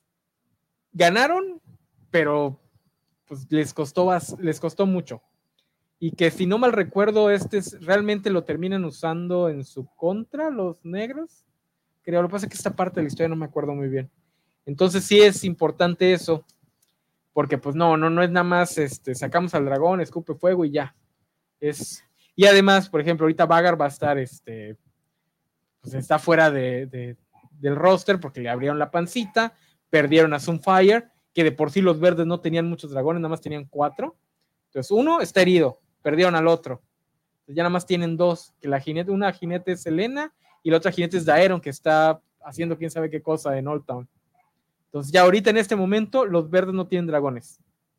ganaron, pero pues les costó, les costó mucho. Y que si no mal recuerdo, este es, realmente lo terminan usando en su contra los negros. Creo, lo que pasa es que esta parte de la historia no me acuerdo muy bien. Entonces sí es importante eso, porque pues no, no, no es nada más este, sacamos al dragón, escupe fuego y ya. Es, y además, por ejemplo, ahorita Vagar va a estar, este, pues está fuera de, de, del roster porque le abrieron la pancita, perdieron a Sunfire, que de por sí los verdes no tenían muchos dragones, nada más tenían cuatro. Entonces uno está herido, perdieron al otro. Entonces ya nada más tienen dos, que la jinete, una jinete es Selena y la otra jinete es Daeron, que está haciendo quién sabe qué cosa en Old Town. Entonces ya ahorita en este momento los verdes no tienen dragones.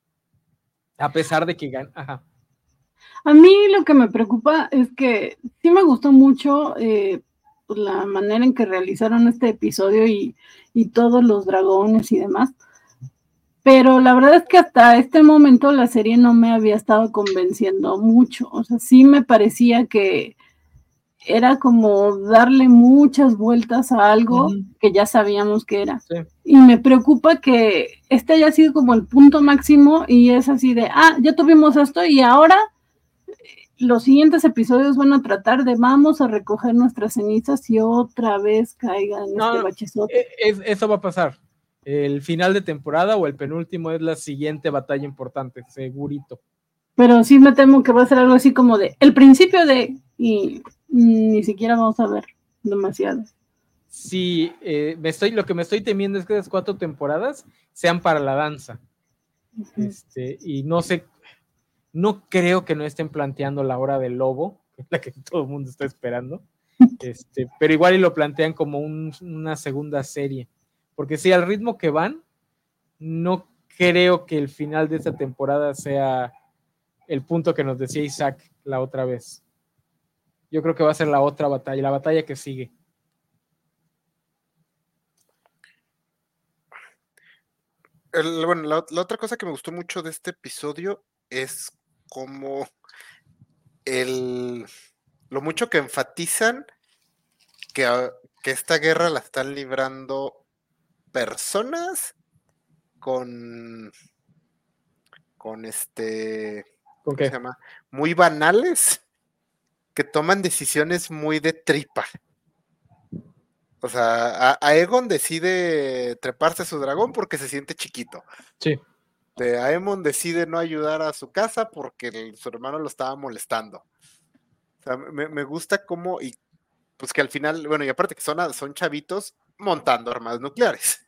A pesar de que ganan. Ajá. A mí lo que me preocupa es que sí me gustó mucho eh, la manera en que realizaron este episodio y, y todos los dragones y demás. Pero la verdad es que hasta este momento la serie no me había estado convenciendo mucho. O sea, sí me parecía que era como darle muchas vueltas a algo uh-huh. que ya sabíamos que era. Sí. Y me preocupa que este haya sido como el punto máximo y es así de, ah, ya tuvimos esto y ahora los siguientes episodios van a tratar de vamos a recoger nuestras cenizas y otra vez caigan en no, este bachezote. Es, eso va a pasar. El final de temporada o el penúltimo es la siguiente batalla importante, segurito. Pero sí me temo que va a ser algo así como de el principio de y ni siquiera vamos a ver demasiado. Sí, eh, me estoy, lo que me estoy temiendo es que las cuatro temporadas sean para la danza. Uh-huh. Este, y no sé, no creo que no estén planteando la hora del lobo, que es la que todo el mundo está esperando. Este, pero igual y lo plantean como un, una segunda serie. porque sí, al ritmo que van, no creo que el final de esta temporada sea el punto que nos decía Isaac la otra vez. Yo creo que va a ser la otra batalla, la batalla que sigue. El, bueno, la, la otra cosa que me gustó mucho de este episodio es como el, lo mucho que enfatizan que, que esta guerra la están librando personas con, con este, ¿Con ¿cómo qué? se llama? Muy banales, que toman decisiones muy de tripa. O sea, a, a Egon decide treparse a su dragón porque se siente chiquito. Sí. De Aemon decide no ayudar a su casa porque el, su hermano lo estaba molestando. O sea, me, me gusta cómo, y pues que al final, bueno, y aparte que son, son chavitos montando armas nucleares.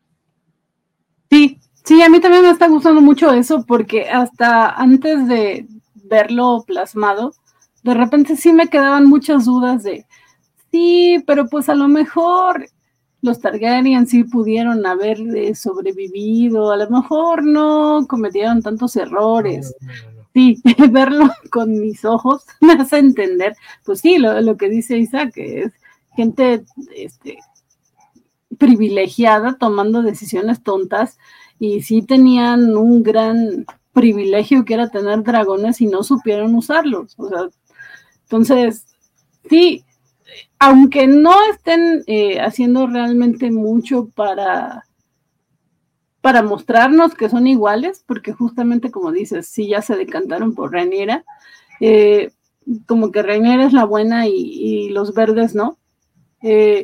Sí, sí, a mí también me está gustando mucho eso porque hasta antes de verlo plasmado, de repente sí me quedaban muchas dudas de, sí, pero pues a lo mejor los Targaryen sí pudieron haber eh, sobrevivido, a lo mejor no cometieron tantos errores. No, no, no, no. Sí, verlo con mis ojos me hace entender, pues sí, lo, lo que dice Isaac, que es gente este, privilegiada tomando decisiones tontas y sí tenían un gran privilegio que era tener dragones y no supieron usarlos. O sea, entonces, sí, aunque no estén eh, haciendo realmente mucho para, para mostrarnos que son iguales, porque justamente como dices, sí ya se decantaron por Rhaenyra, eh, como que Rhaenyra es la buena y, y los verdes no. Eh,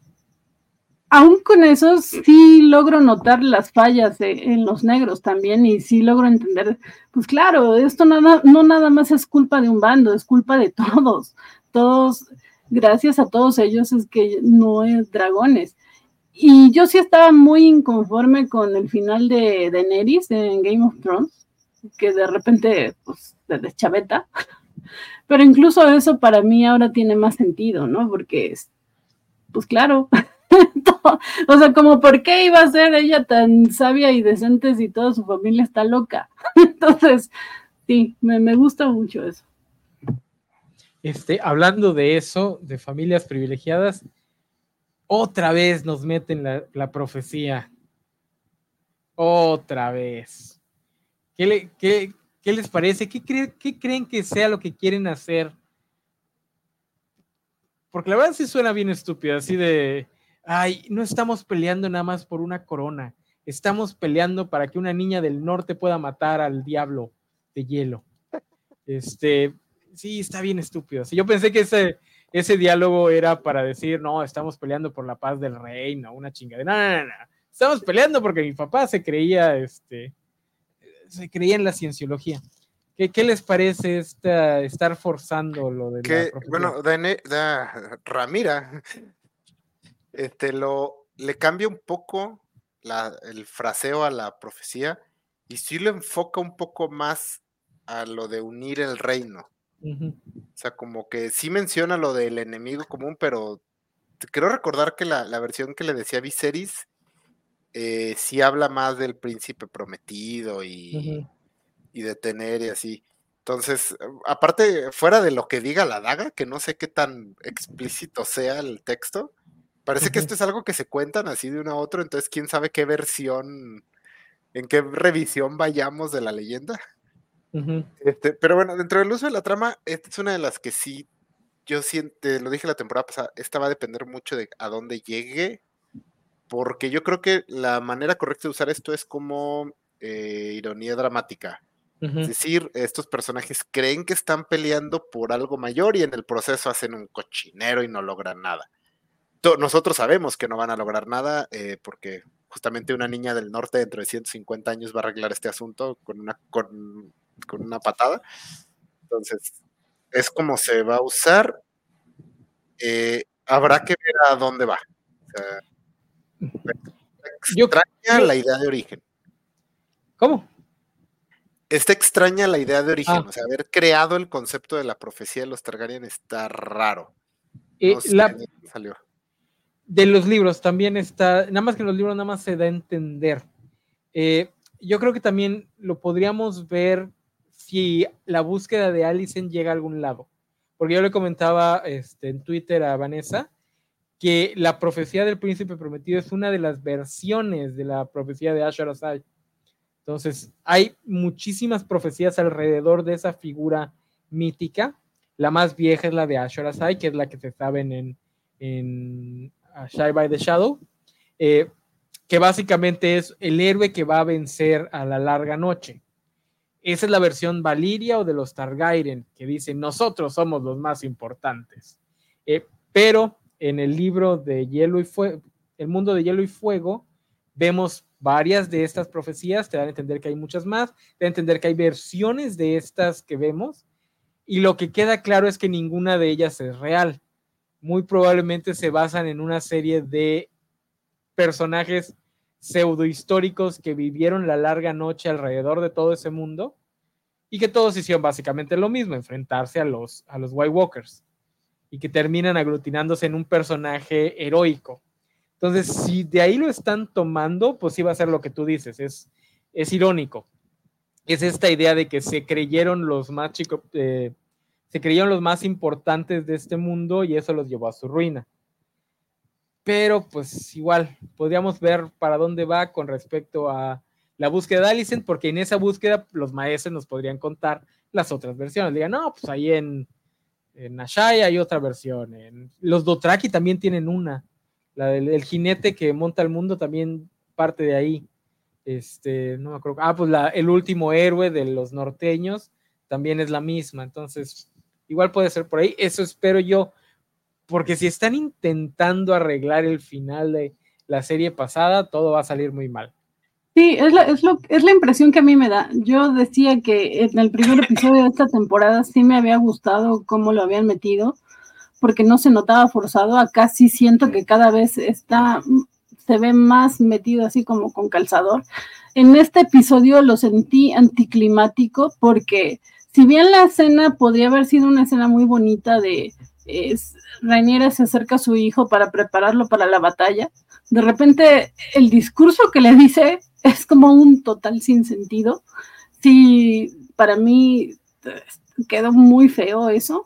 aún con eso sí logro notar las fallas de, en los negros también y sí logro entender, pues claro, esto nada, no nada más es culpa de un bando, es culpa de todos, todos, gracias a todos ellos es que no hay dragones. Y yo sí estaba muy inconforme con el final de Daenerys en Game of Thrones, que de repente pues se deschaveta, pero incluso eso para mí ahora tiene más sentido, ¿no? Porque, pues claro, o sea, como por qué iba a ser ella tan sabia y decente si toda su familia está loca. Entonces, sí, me, me gusta mucho eso. Este, hablando de eso, de familias privilegiadas, otra vez nos meten la, la profecía. Otra vez. ¿Qué, le, qué, qué les parece? ¿Qué, cre ¿Qué creen que sea lo que quieren hacer? Porque la verdad sí suena bien estúpido, así de, ay, no estamos peleando nada más por una corona, estamos peleando para que una niña del norte pueda matar al diablo de hielo. Este, sí, está bien estúpido. Sí, yo pensé que ese, ese diálogo era para decir, no, estamos peleando por la paz del reino, una chingadera. No, no, no, no. Estamos peleando porque mi papá se creía, este, se creía en la cienciología. ¿Qué, qué les parece esta, estar forzando lo de que, la profecía? Bueno, Dane, da, Ramira este, lo, le cambia un poco la, el fraseo a la profecía y sí lo enfoca un poco más a lo de unir el reino. Uh-huh. O sea, como que sí menciona lo del enemigo común, pero creo recordar que la, la versión que le decía Viserys eh, sí habla más del príncipe prometido y, uh-huh. y de tener y así. Entonces, aparte, fuera de lo que diga la daga, que no sé qué tan explícito sea el texto, parece uh-huh. que esto es algo que se cuentan así de uno a otro, entonces quién sabe qué versión, en qué revisión vayamos de la leyenda. Uh-huh. Este, pero bueno, dentro del uso de la trama, esta es una de las que sí, yo siento, lo dije la temporada pasada, esta va a depender mucho de a dónde llegue, porque yo creo que la manera correcta de usar esto es como eh, ironía dramática. Uh-huh. Es decir, estos personajes creen que están peleando por algo mayor y en el proceso hacen un cochinero y no logran nada. Nosotros sabemos que no van a lograr nada eh, porque justamente una niña del norte dentro de ciento cincuenta años va a arreglar este asunto con una, con, con una patada. Entonces, es como se va a usar. Eh, habrá que ver a dónde va. O sea, extraña yo, yo, la idea de origen. ¿Cómo? Está extraña la idea de origen. Ah. O sea, haber creado el concepto de la profecía de los Targaryen está raro. No eh, sé la... de dónde salió. de los libros también está, nada más que en los libros nada más se da a entender. Eh, yo creo que también lo podríamos ver si la búsqueda de Alicent llega a algún lado. Porque yo le comentaba este, en Twitter a Vanessa que la profecía del príncipe prometido es una de las versiones de la profecía de Ashur Asai. Entonces, hay muchísimas profecías alrededor de esa figura mítica. La más vieja es la de Ashur Asai, que es la que se sabe en, en Asai by the Shadow, eh, que básicamente es el héroe que va a vencer a la larga noche. Esa es la versión Valiria o de los Targaryen, que dicen, nosotros somos los más importantes. Eh, pero en el libro de Hielo y Fuego, El mundo de Hielo y Fuego, vemos varias de estas profecías, te dan a entender que hay muchas más, te dan a entender que hay versiones de estas que vemos, y lo que queda claro es que ninguna de ellas es real. Muy probablemente se basan en una serie de personajes pseudohistóricos que vivieron la larga noche alrededor de todo ese mundo y que todos hicieron básicamente lo mismo, enfrentarse a los, a los White Walkers, y que terminan aglutinándose en un personaje heroico. Entonces, si de ahí lo están tomando, pues sí va a ser lo que tú dices, es, es irónico. Es esta idea de que se creyeron los más chicos, eh, se creyeron los más importantes de este mundo y eso los llevó a su ruina. Pero pues igual, podríamos ver para dónde va con respecto a la búsqueda de Alicent, porque en esa búsqueda los maestros nos podrían contar las otras versiones. Digan, no, pues ahí en, en Asshai hay otra versión. En, los Dothraki también tienen una. La del el jinete que monta el mundo también parte de ahí. Este, no me acuerdo. Ah, pues la, el último héroe de los norteños también es la misma. Entonces, igual puede ser por ahí. Eso espero yo. Porque si están intentando arreglar el final de la serie pasada, todo va a salir muy mal. Sí, es la, es, lo, es la impresión que a mí me da. Yo decía que en el primer episodio de esta temporada sí me había gustado cómo lo habían metido, porque no se notaba forzado. Acá sí siento que cada vez está, se ve más metido así como con calzador. En este episodio lo sentí anticlimático, porque si bien la escena podría haber sido una escena muy bonita de es, Rhaenyra se acerca a su hijo para prepararlo para la batalla, de repente el discurso que le dice es como un total sinsentido. Sí, para mí quedó muy feo eso.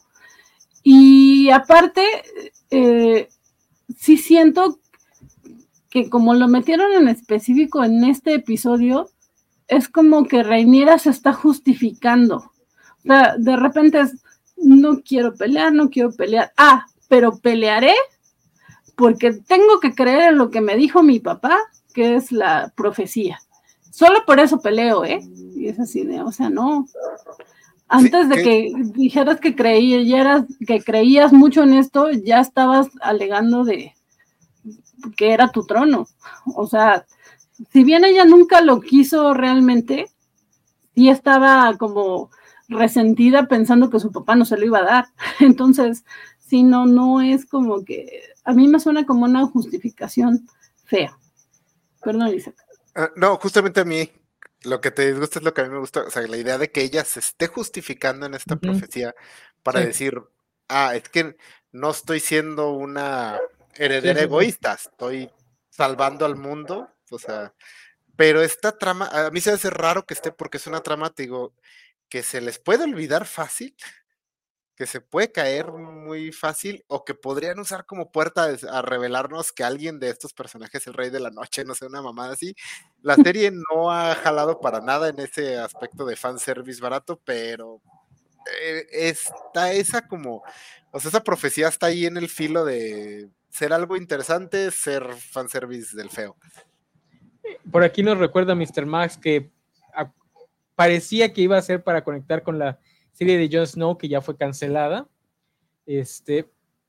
Y aparte, eh, sí siento que como lo metieron en específico en este episodio, es como que Rhaenyra se está justificando. O sea, de repente es, no quiero pelear, no quiero pelear. Ah, pero pelearé porque tengo que creer en lo que me dijo mi papá, que es la profecía. Solo por eso peleo, ¿eh? Y es así de, o sea, no. Antes sí, de que... que dijeras que creías, que creías mucho en esto, ya estabas alegando de que era tu trono. O sea, si bien ella nunca lo quiso realmente, sí estaba como resentida pensando que su papá no se lo iba a dar. Entonces, sí, no, no es como que... A mí me suena como una justificación fea. Perdón, Lisa. Uh, no, justamente a mí lo que te disgusta es lo que a mí me gusta, o sea, la idea de que ella se esté justificando en esta uh-huh. profecía para sí. decir, ah, es que no estoy siendo una heredera sí, sí, egoísta, sí. estoy salvando al mundo, o sea, pero esta trama, a mí se me hace raro que esté porque es una trama, te digo, que se les puede olvidar fácil, que se puede caer muy fácil, o que podrían usar como puerta a revelarnos que alguien de estos personajes es el rey de la noche, no sé, una mamada así. La serie no ha jalado para nada en ese aspecto de fanservice barato, pero eh, está esa como, o sea, esa profecía está ahí en el filo de ser algo interesante, ser fanservice del feo. Por aquí nos recuerda mister Max que a, parecía que iba a ser para conectar con la serie de Jon Snow, que ya fue cancelada, este,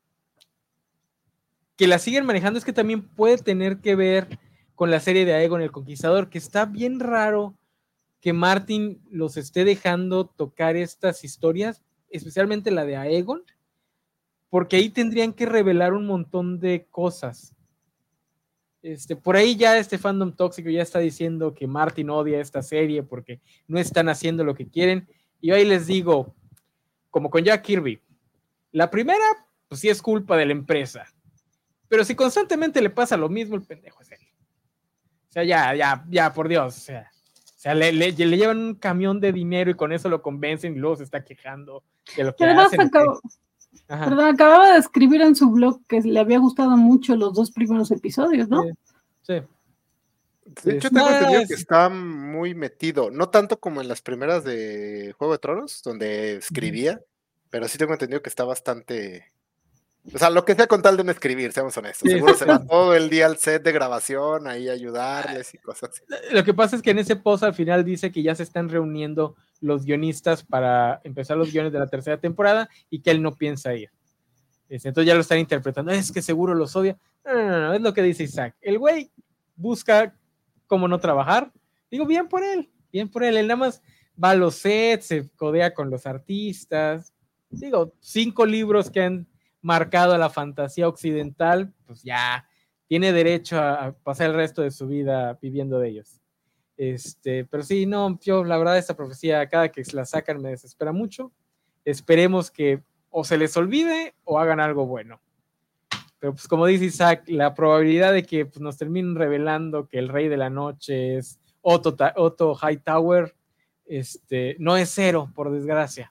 que la siguen manejando, es que también puede tener que ver con la serie de Aegon el Conquistador, que está bien raro que Martin los esté dejando tocar estas historias, especialmente la de Aegon, porque ahí tendrían que revelar un montón de cosas. Este, por ahí ya este fandom tóxico ya está diciendo que Martin odia esta serie porque no están haciendo lo que quieren, y yo ahí les digo, como con Jack Kirby, la primera, pues sí es culpa de la empresa, Pero si constantemente le pasa lo mismo, el pendejo es él. O sea, ya, ya, ya, por Dios, o sea, o sea le, le, le llevan un camión de dinero y con eso lo convencen y luego se está quejando de lo que Además, hacen. acabo, perdón, acababa de escribir en su blog que le había gustado mucho los dos primeros episodios, ¿no? Sí. sí. De hecho, tengo entendido que está muy metido, no tanto como en las primeras de Juego de Tronos, donde escribía, uh-huh. pero sí tengo entendido que está bastante... O sea, lo que sea con tal de no escribir, seamos honestos. Sí, Seguro sí, se sí. va todo el día al set de grabación, ahí a ayudarles y cosas así. Lo que pasa es que en ese post al final dice que ya se están reuniendo los guionistas para empezar los guiones de la tercera temporada y que él no piensa ir. Entonces ya lo están interpretando, es que seguro los odia. No, no, no, no, es lo que dice Isaac. El güey busca cómo no trabajar. Digo, bien por él, bien por él. Él nada más va a los sets, se codea con los artistas. Digo, cinco libros que han marcado a la fantasía occidental, pues ya tiene derecho a pasar el resto de su vida viviendo de ellos. Este, pero sí, no, yo la verdad esta profecía, cada que se la sacan me desespera mucho. Esperemos que o se les olvide o hagan algo bueno. Pero pues como dice Isaac, la probabilidad de que pues, nos terminen revelando que el rey de la noche es Otto, Otto Hightower, este, no es cero, por desgracia.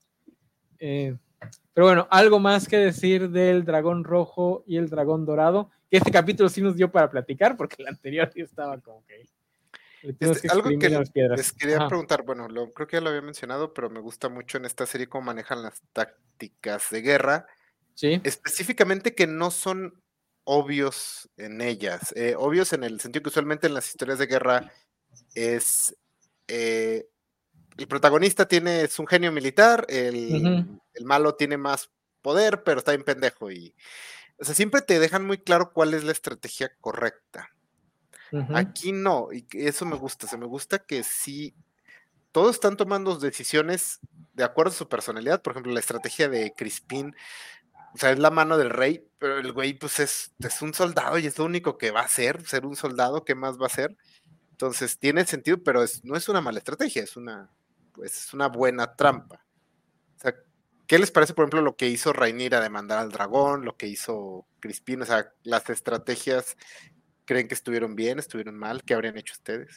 Eh, pero bueno, algo más que decir del dragón rojo y el dragón dorado, que este capítulo sí nos dio para platicar, porque el anterior sí estaba como que... Este, que algo que les quería Ajá. preguntar, bueno, lo, creo que ya lo había mencionado, pero me gusta mucho en esta serie cómo manejan las tácticas de guerra. Sí. Específicamente que no son obvios en ellas, eh, obvios en el sentido que usualmente en las historias de guerra es eh, el protagonista tiene, es un genio militar, el, uh-huh. el malo tiene más poder, pero está bien pendejo y, o sea, siempre te dejan muy claro cuál es la estrategia correcta. Uh-huh. Aquí no, y eso me gusta, se me gusta que sí, todos están tomando decisiones de acuerdo a su personalidad. Por ejemplo, la estrategia de Crispin, o sea, es la mano del rey, pero el güey pues es, es un soldado y es lo único que va a hacer, ser un soldado, ¿qué más va a hacer? Entonces tiene sentido, pero es, no es una mala estrategia, es una, pues, es una buena trampa. O sea, ¿qué les parece, por ejemplo, lo que hizo Rhaenyra de mandar al dragón, lo que hizo Crispin? O sea, las estrategias, ¿creen que estuvieron bien, estuvieron mal? ¿Qué habrían hecho ustedes?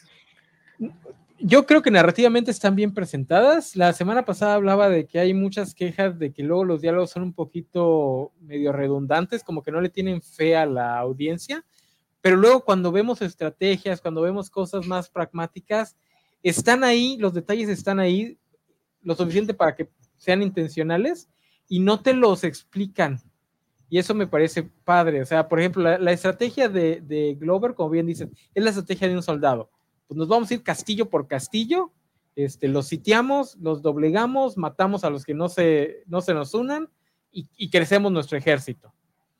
Yo creo que narrativamente están bien presentadas. La semana pasada hablaba de que hay muchas quejas de que luego los diálogos son un poquito medio redundantes, como que no le tienen fe a la audiencia, pero luego cuando vemos estrategias, cuando vemos cosas más pragmáticas, están ahí, los detalles están ahí, lo suficiente para que sean intencionales y no te los explican. Y eso me parece padre. O sea, por ejemplo, la, la estrategia de, de Glover, como bien dicen, es la estrategia de un soldado. Pues nos vamos a ir castillo por castillo, este, los sitiamos, los doblegamos, matamos a los que no se, no se nos unan y, y crecemos nuestro ejército.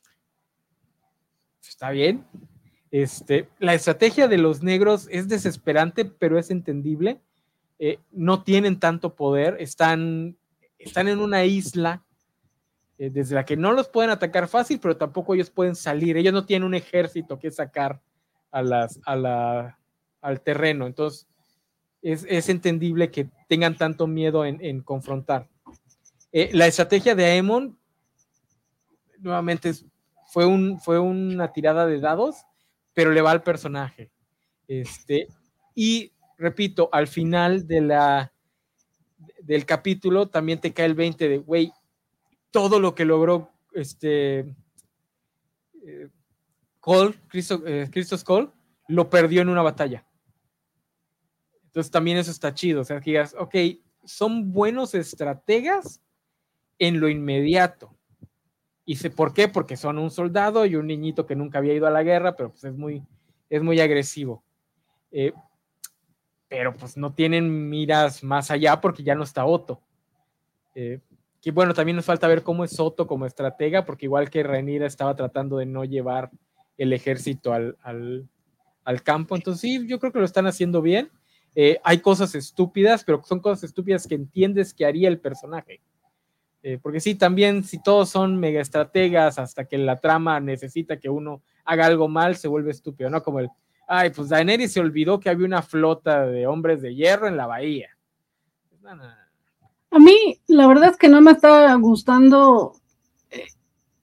Está bien. Este, la estrategia de los negros es desesperante, pero es entendible. Eh, no tienen tanto poder, están, están en una isla eh, desde la que no los pueden atacar fácil, pero tampoco ellos pueden salir. Ellos no tienen un ejército que sacar a las, a la... al terreno, entonces es, es entendible que tengan tanto miedo en, en confrontar. Eh, la estrategia de Aemon nuevamente es, fue, un, fue una tirada de dados, pero le va al personaje. Este, y repito, al final de la, del capítulo también te cae el veinte de, güey, todo lo que logró este, eh, Cole, Christos, eh, Christos Cole, lo perdió en una batalla. Entonces también eso está chido, o sea, que digas, ok, son buenos estrategas en lo inmediato. ¿Y sé por qué? Porque son un soldado y un niñito que nunca había ido a la guerra, pero pues es muy, es muy agresivo. Eh, pero pues no tienen miras más allá porque ya no está Otto. Eh, que bueno, también nos falta ver cómo es Otto como estratega, porque igual que Rhaenyra estaba tratando de no llevar el ejército al, al, al campo. Entonces sí, yo creo que lo están haciendo bien. Eh, hay cosas estúpidas, pero son cosas estúpidas que entiendes que haría el personaje. Eh, porque sí, también si todos son mega estrategas hasta que la trama necesita que uno haga algo mal, se vuelve estúpido, ¿no? Como el, ay, pues Daenerys se olvidó que había una flota de hombres de hierro en la bahía. No, no, no. A mí, la verdad es que no me está gustando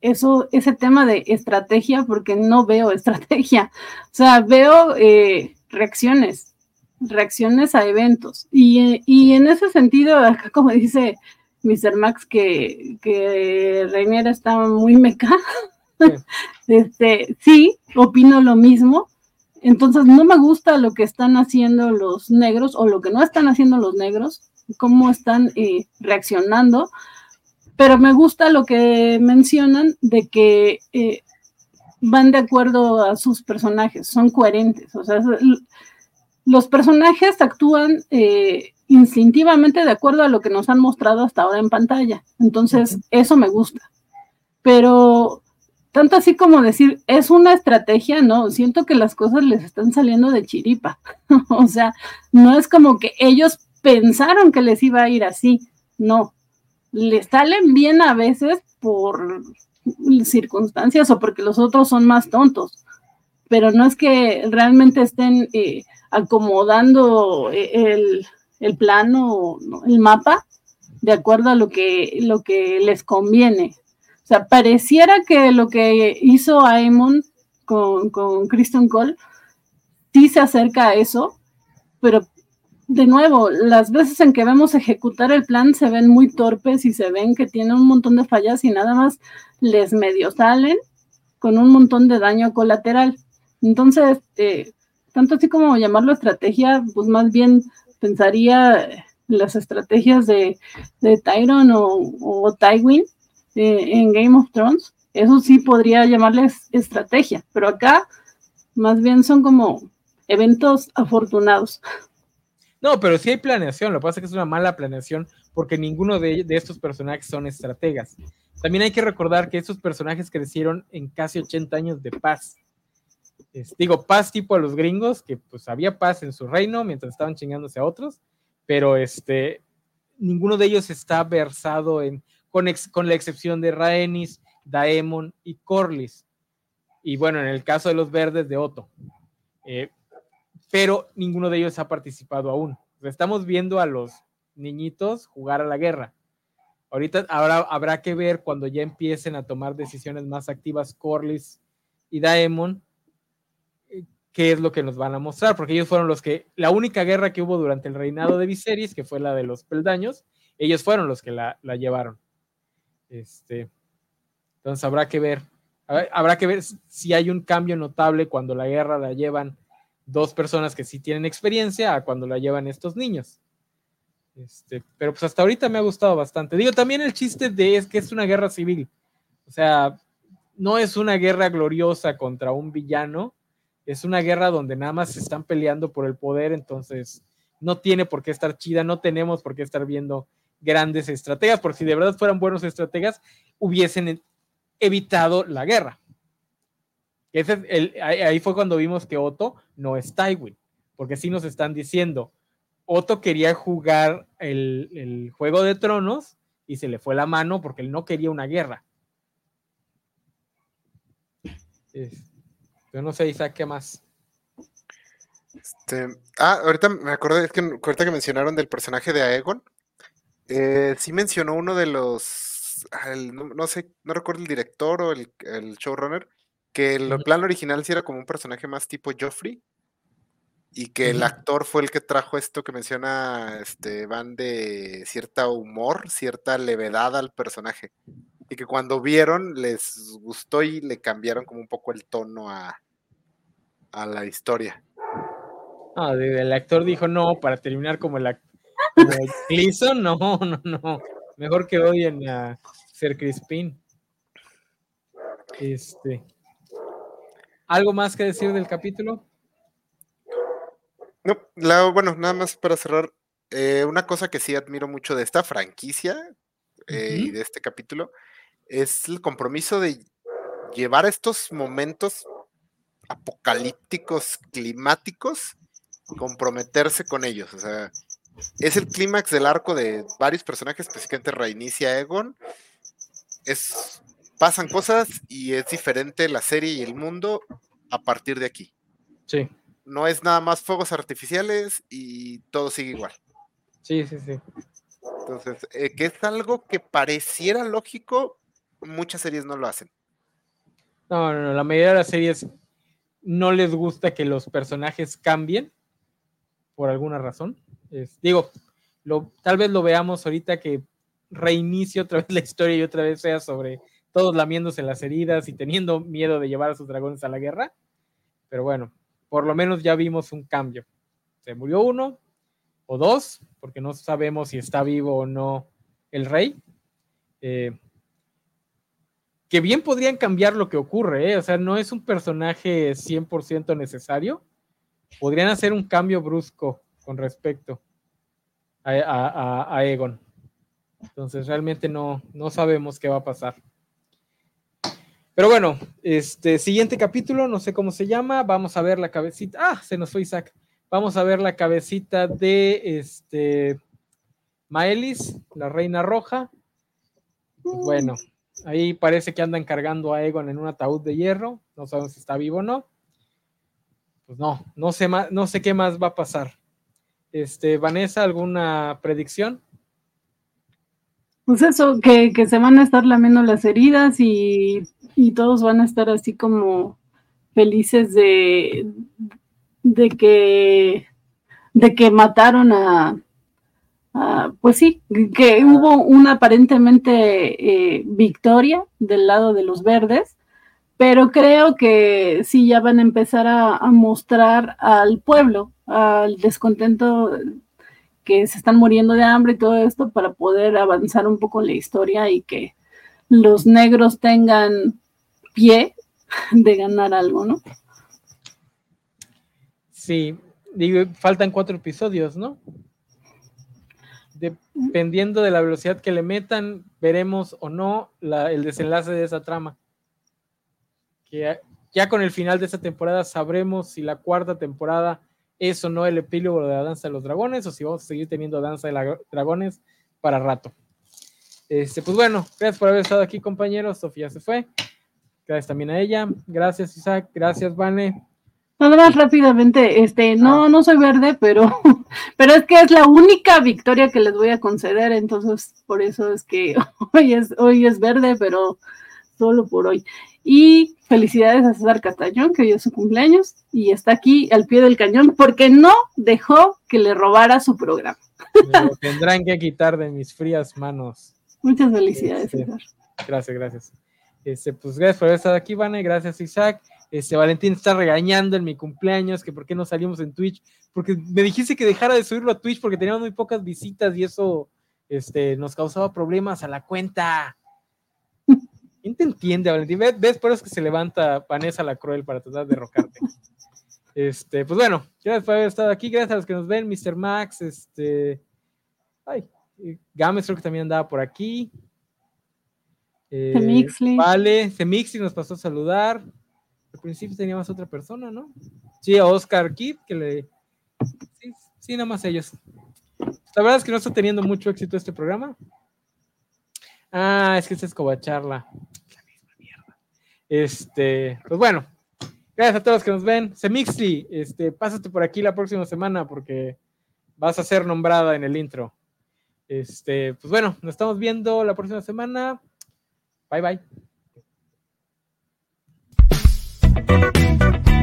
eso, ese tema de estrategia, porque no veo estrategia. O sea, veo eh, reacciones, reacciones a eventos. Y, y en ese sentido, acá como dice mister Max, que, que Reiner está muy meca. Sí. Este, sí, opino lo mismo. Entonces no me gusta lo que están haciendo los negros o lo que no están haciendo los negros, cómo están eh, reaccionando, pero me gusta lo que mencionan de que eh, van de acuerdo a sus personajes, son coherentes, o sea, los personajes actúan eh, instintivamente de acuerdo a lo que nos han mostrado hasta ahora en pantalla, entonces eso me gusta, pero tanto así como decir, es una estrategia, no, siento que las cosas les están saliendo de chiripa. O sea, no es como que ellos pensaron que les iba a ir así, no. Les salen bien a veces por circunstancias o porque los otros son más tontos, pero no es que realmente estén eh, acomodando el, el plano, el mapa, de acuerdo a lo que, lo que les conviene. O sea, pareciera que lo que hizo Aemon con, con Criston Cole sí se acerca a eso, pero de nuevo, las veces en que vemos ejecutar el plan se ven muy torpes y se ven que tienen un montón de fallas y nada más les medio salen con un montón de daño colateral. Entonces, eh, tanto así como llamarlo estrategia, pues más bien pensaría las estrategias de, de Tyrion o, o Tywin, Eh, en Game of Thrones, eso sí podría llamarles estrategia, pero acá más bien son como eventos afortunados. No, pero sí hay planeación, lo que pasa es que es una mala planeación porque ninguno de, de estos personajes son estrategas. También hay que recordar que estos personajes crecieron en casi ochenta años de paz. Es, digo, paz tipo a los gringos, que pues había paz en su reino mientras estaban chingándose a otros, pero este, ninguno de ellos está versado en Con, ex, con la excepción de Rhaenys, Daemon y Corlys. Y bueno, en el caso de los verdes, de Otto. Eh, pero ninguno de ellos ha participado aún. O sea, estamos viendo a los niñitos jugar a la guerra. Ahorita habrá, habrá que ver cuando ya empiecen a tomar decisiones más activas Corlys y Daemon, qué es lo que nos van a mostrar, porque ellos fueron los que, la única guerra que hubo durante el reinado de Viserys, que fue la de los peldaños, ellos fueron los que la, la llevaron. Este, entonces habrá que ver, habrá que ver si hay un cambio notable cuando la guerra la llevan dos personas que sí tienen experiencia a cuando la llevan estos niños. Este, pero pues hasta ahorita me ha gustado bastante. Digo, también el chiste de es que es una guerra civil, o sea, no es una guerra gloriosa contra un villano, es una guerra donde nada más se están peleando por el poder, entonces no tiene por qué estar chida, no tenemos por qué estar viendo grandes estrategas, porque si de verdad fueran buenos estrategas, hubiesen evitado la guerra. Ese es el, ahí fue cuando vimos que Otto no es Tywin, porque sí nos están diciendo, Otto quería jugar el, el Juego de Tronos y se le fue la mano porque él no quería una guerra. Es, yo no sé, Isaac, ¿qué más? Este, ah, ahorita me acordé, es que ahorita que mencionaron del personaje de Aegon, Eh, sí mencionó uno de los, el, no, no sé, no recuerdo el director o el, el showrunner, que el uh-huh. plan original sí era como un personaje más tipo Joffrey, y que uh-huh. el actor fue el que trajo esto que menciona este Van de cierta humor, cierta levedad al personaje, y que cuando vieron les gustó y le cambiaron como un poco el tono a, a la historia. Ah, el actor dijo no, para terminar como el actor. Como Gleason, no, no, no. Mejor que odien a Ser Crispin. Este. ¿Algo más que decir del capítulo? No, la, bueno, nada más para cerrar. Eh, una cosa que sí admiro mucho de esta franquicia eh, uh-huh. y de este capítulo es el compromiso de llevar estos momentos apocalípticos, climáticos, comprometerse con ellos. O sea, es el clímax del arco de varios personajes, específicamente Rhaenys y Aegon. Es, pasan cosas y es diferente la serie y el mundo a partir de aquí. Sí. No es nada más fuegos artificiales y todo sigue igual. Sí, sí, sí. Entonces, eh, que es algo que pareciera lógico, muchas series no lo hacen. No, no, no, la mayoría de las series no les gusta que los personajes cambien por alguna razón. Es, digo, lo, tal vez lo veamos ahorita que reinicie otra vez la historia y otra vez sea sobre todos lamiéndose las heridas y teniendo miedo de llevar a sus dragones a la guerra. Pero bueno, por lo menos ya vimos un cambio. Se murió uno o dos, porque no sabemos si está vivo o no el rey. Eh, que bien podrían cambiar lo que ocurre, ¿eh? O sea, no es un personaje cien por ciento necesario. Podrían hacer un cambio brusco con respecto a, a, a Aegon. Entonces realmente no, no sabemos qué va a pasar. Pero bueno, este siguiente capítulo, no sé cómo se llama, vamos a ver la cabecita. Ah, se nos fue Isaac. Vamos a ver la cabecita de este Maelis, la reina roja. Pues bueno, ahí parece que andan cargando a Aegon en un ataúd de hierro. No sabemos si está vivo o no. Pues no, no sé más, no sé qué más va a pasar. Este, Vanessa, ¿alguna predicción? Pues eso, que, que se van a estar lamiendo las heridas y, y todos van a estar así como felices de, de que de que mataron a, a pues sí, que hubo una aparentemente eh, victoria del lado de los verdes, pero creo que sí ya van a empezar a, a mostrar al pueblo, al descontento que se están muriendo de hambre y todo esto para poder avanzar un poco en la historia y que los negros tengan pie de ganar algo, ¿no? Sí, digo, faltan cuatro episodios, ¿no? Dependiendo de la velocidad que le metan, veremos o no la, el desenlace de esa trama. Que ya con el final de esta temporada sabremos si la cuarta temporada es o no el epílogo de la danza de los dragones o si vamos a seguir teniendo danza de la, dragones para rato. Este, pues bueno, gracias por haber estado aquí, compañeros. Sofía se fue. Gracias también a ella. Gracias, Isaac. Gracias, Vane. Nada más rápidamente, este, no, no soy verde, pero, pero es que es la única victoria que les voy a conceder, entonces por eso es que hoy es, hoy es verde, pero solo por hoy. Y felicidades a César Castañón, que hoy es su cumpleaños, y está aquí al pie del cañón, porque no dejó que le robara su programa. Me lo tendrán que quitar de mis frías manos. Muchas felicidades, este, César. Gracias, gracias. Este, pues gracias por haber estado aquí, Vane, gracias, Isaac. Este, Valentín está regañando en mi cumpleaños, que por qué no salimos en Twitch, porque me dijiste que dejara de subirlo a Twitch porque teníamos muy pocas visitas y eso este, nos causaba problemas a la cuenta. ¿Quién te entiende, Valentín? ¿Ves? ¿Ves? Por eso es que se levanta Vanessa la Cruel para tratar de derrocarte. Este, pues bueno, gracias por haber estado aquí, gracias a los que nos ven, mister Max, este, ay, Gámez creo que también andaba por aquí. Eh, Semixli. Vale, Semixli nos pasó a saludar. Al principio teníamos otra persona, ¿no? Sí, a Oscar Kid, que le... Sí, sí, nada más ellos. La verdad es que no está teniendo mucho éxito este programa. Ah, es que es Escobacharla. La misma mierda. Este, pues bueno, gracias a todos los que nos ven. Semixli, este, pásate por aquí la próxima semana porque vas a ser nombrada en el intro. Este, pues bueno, nos estamos viendo la próxima semana. Bye, bye.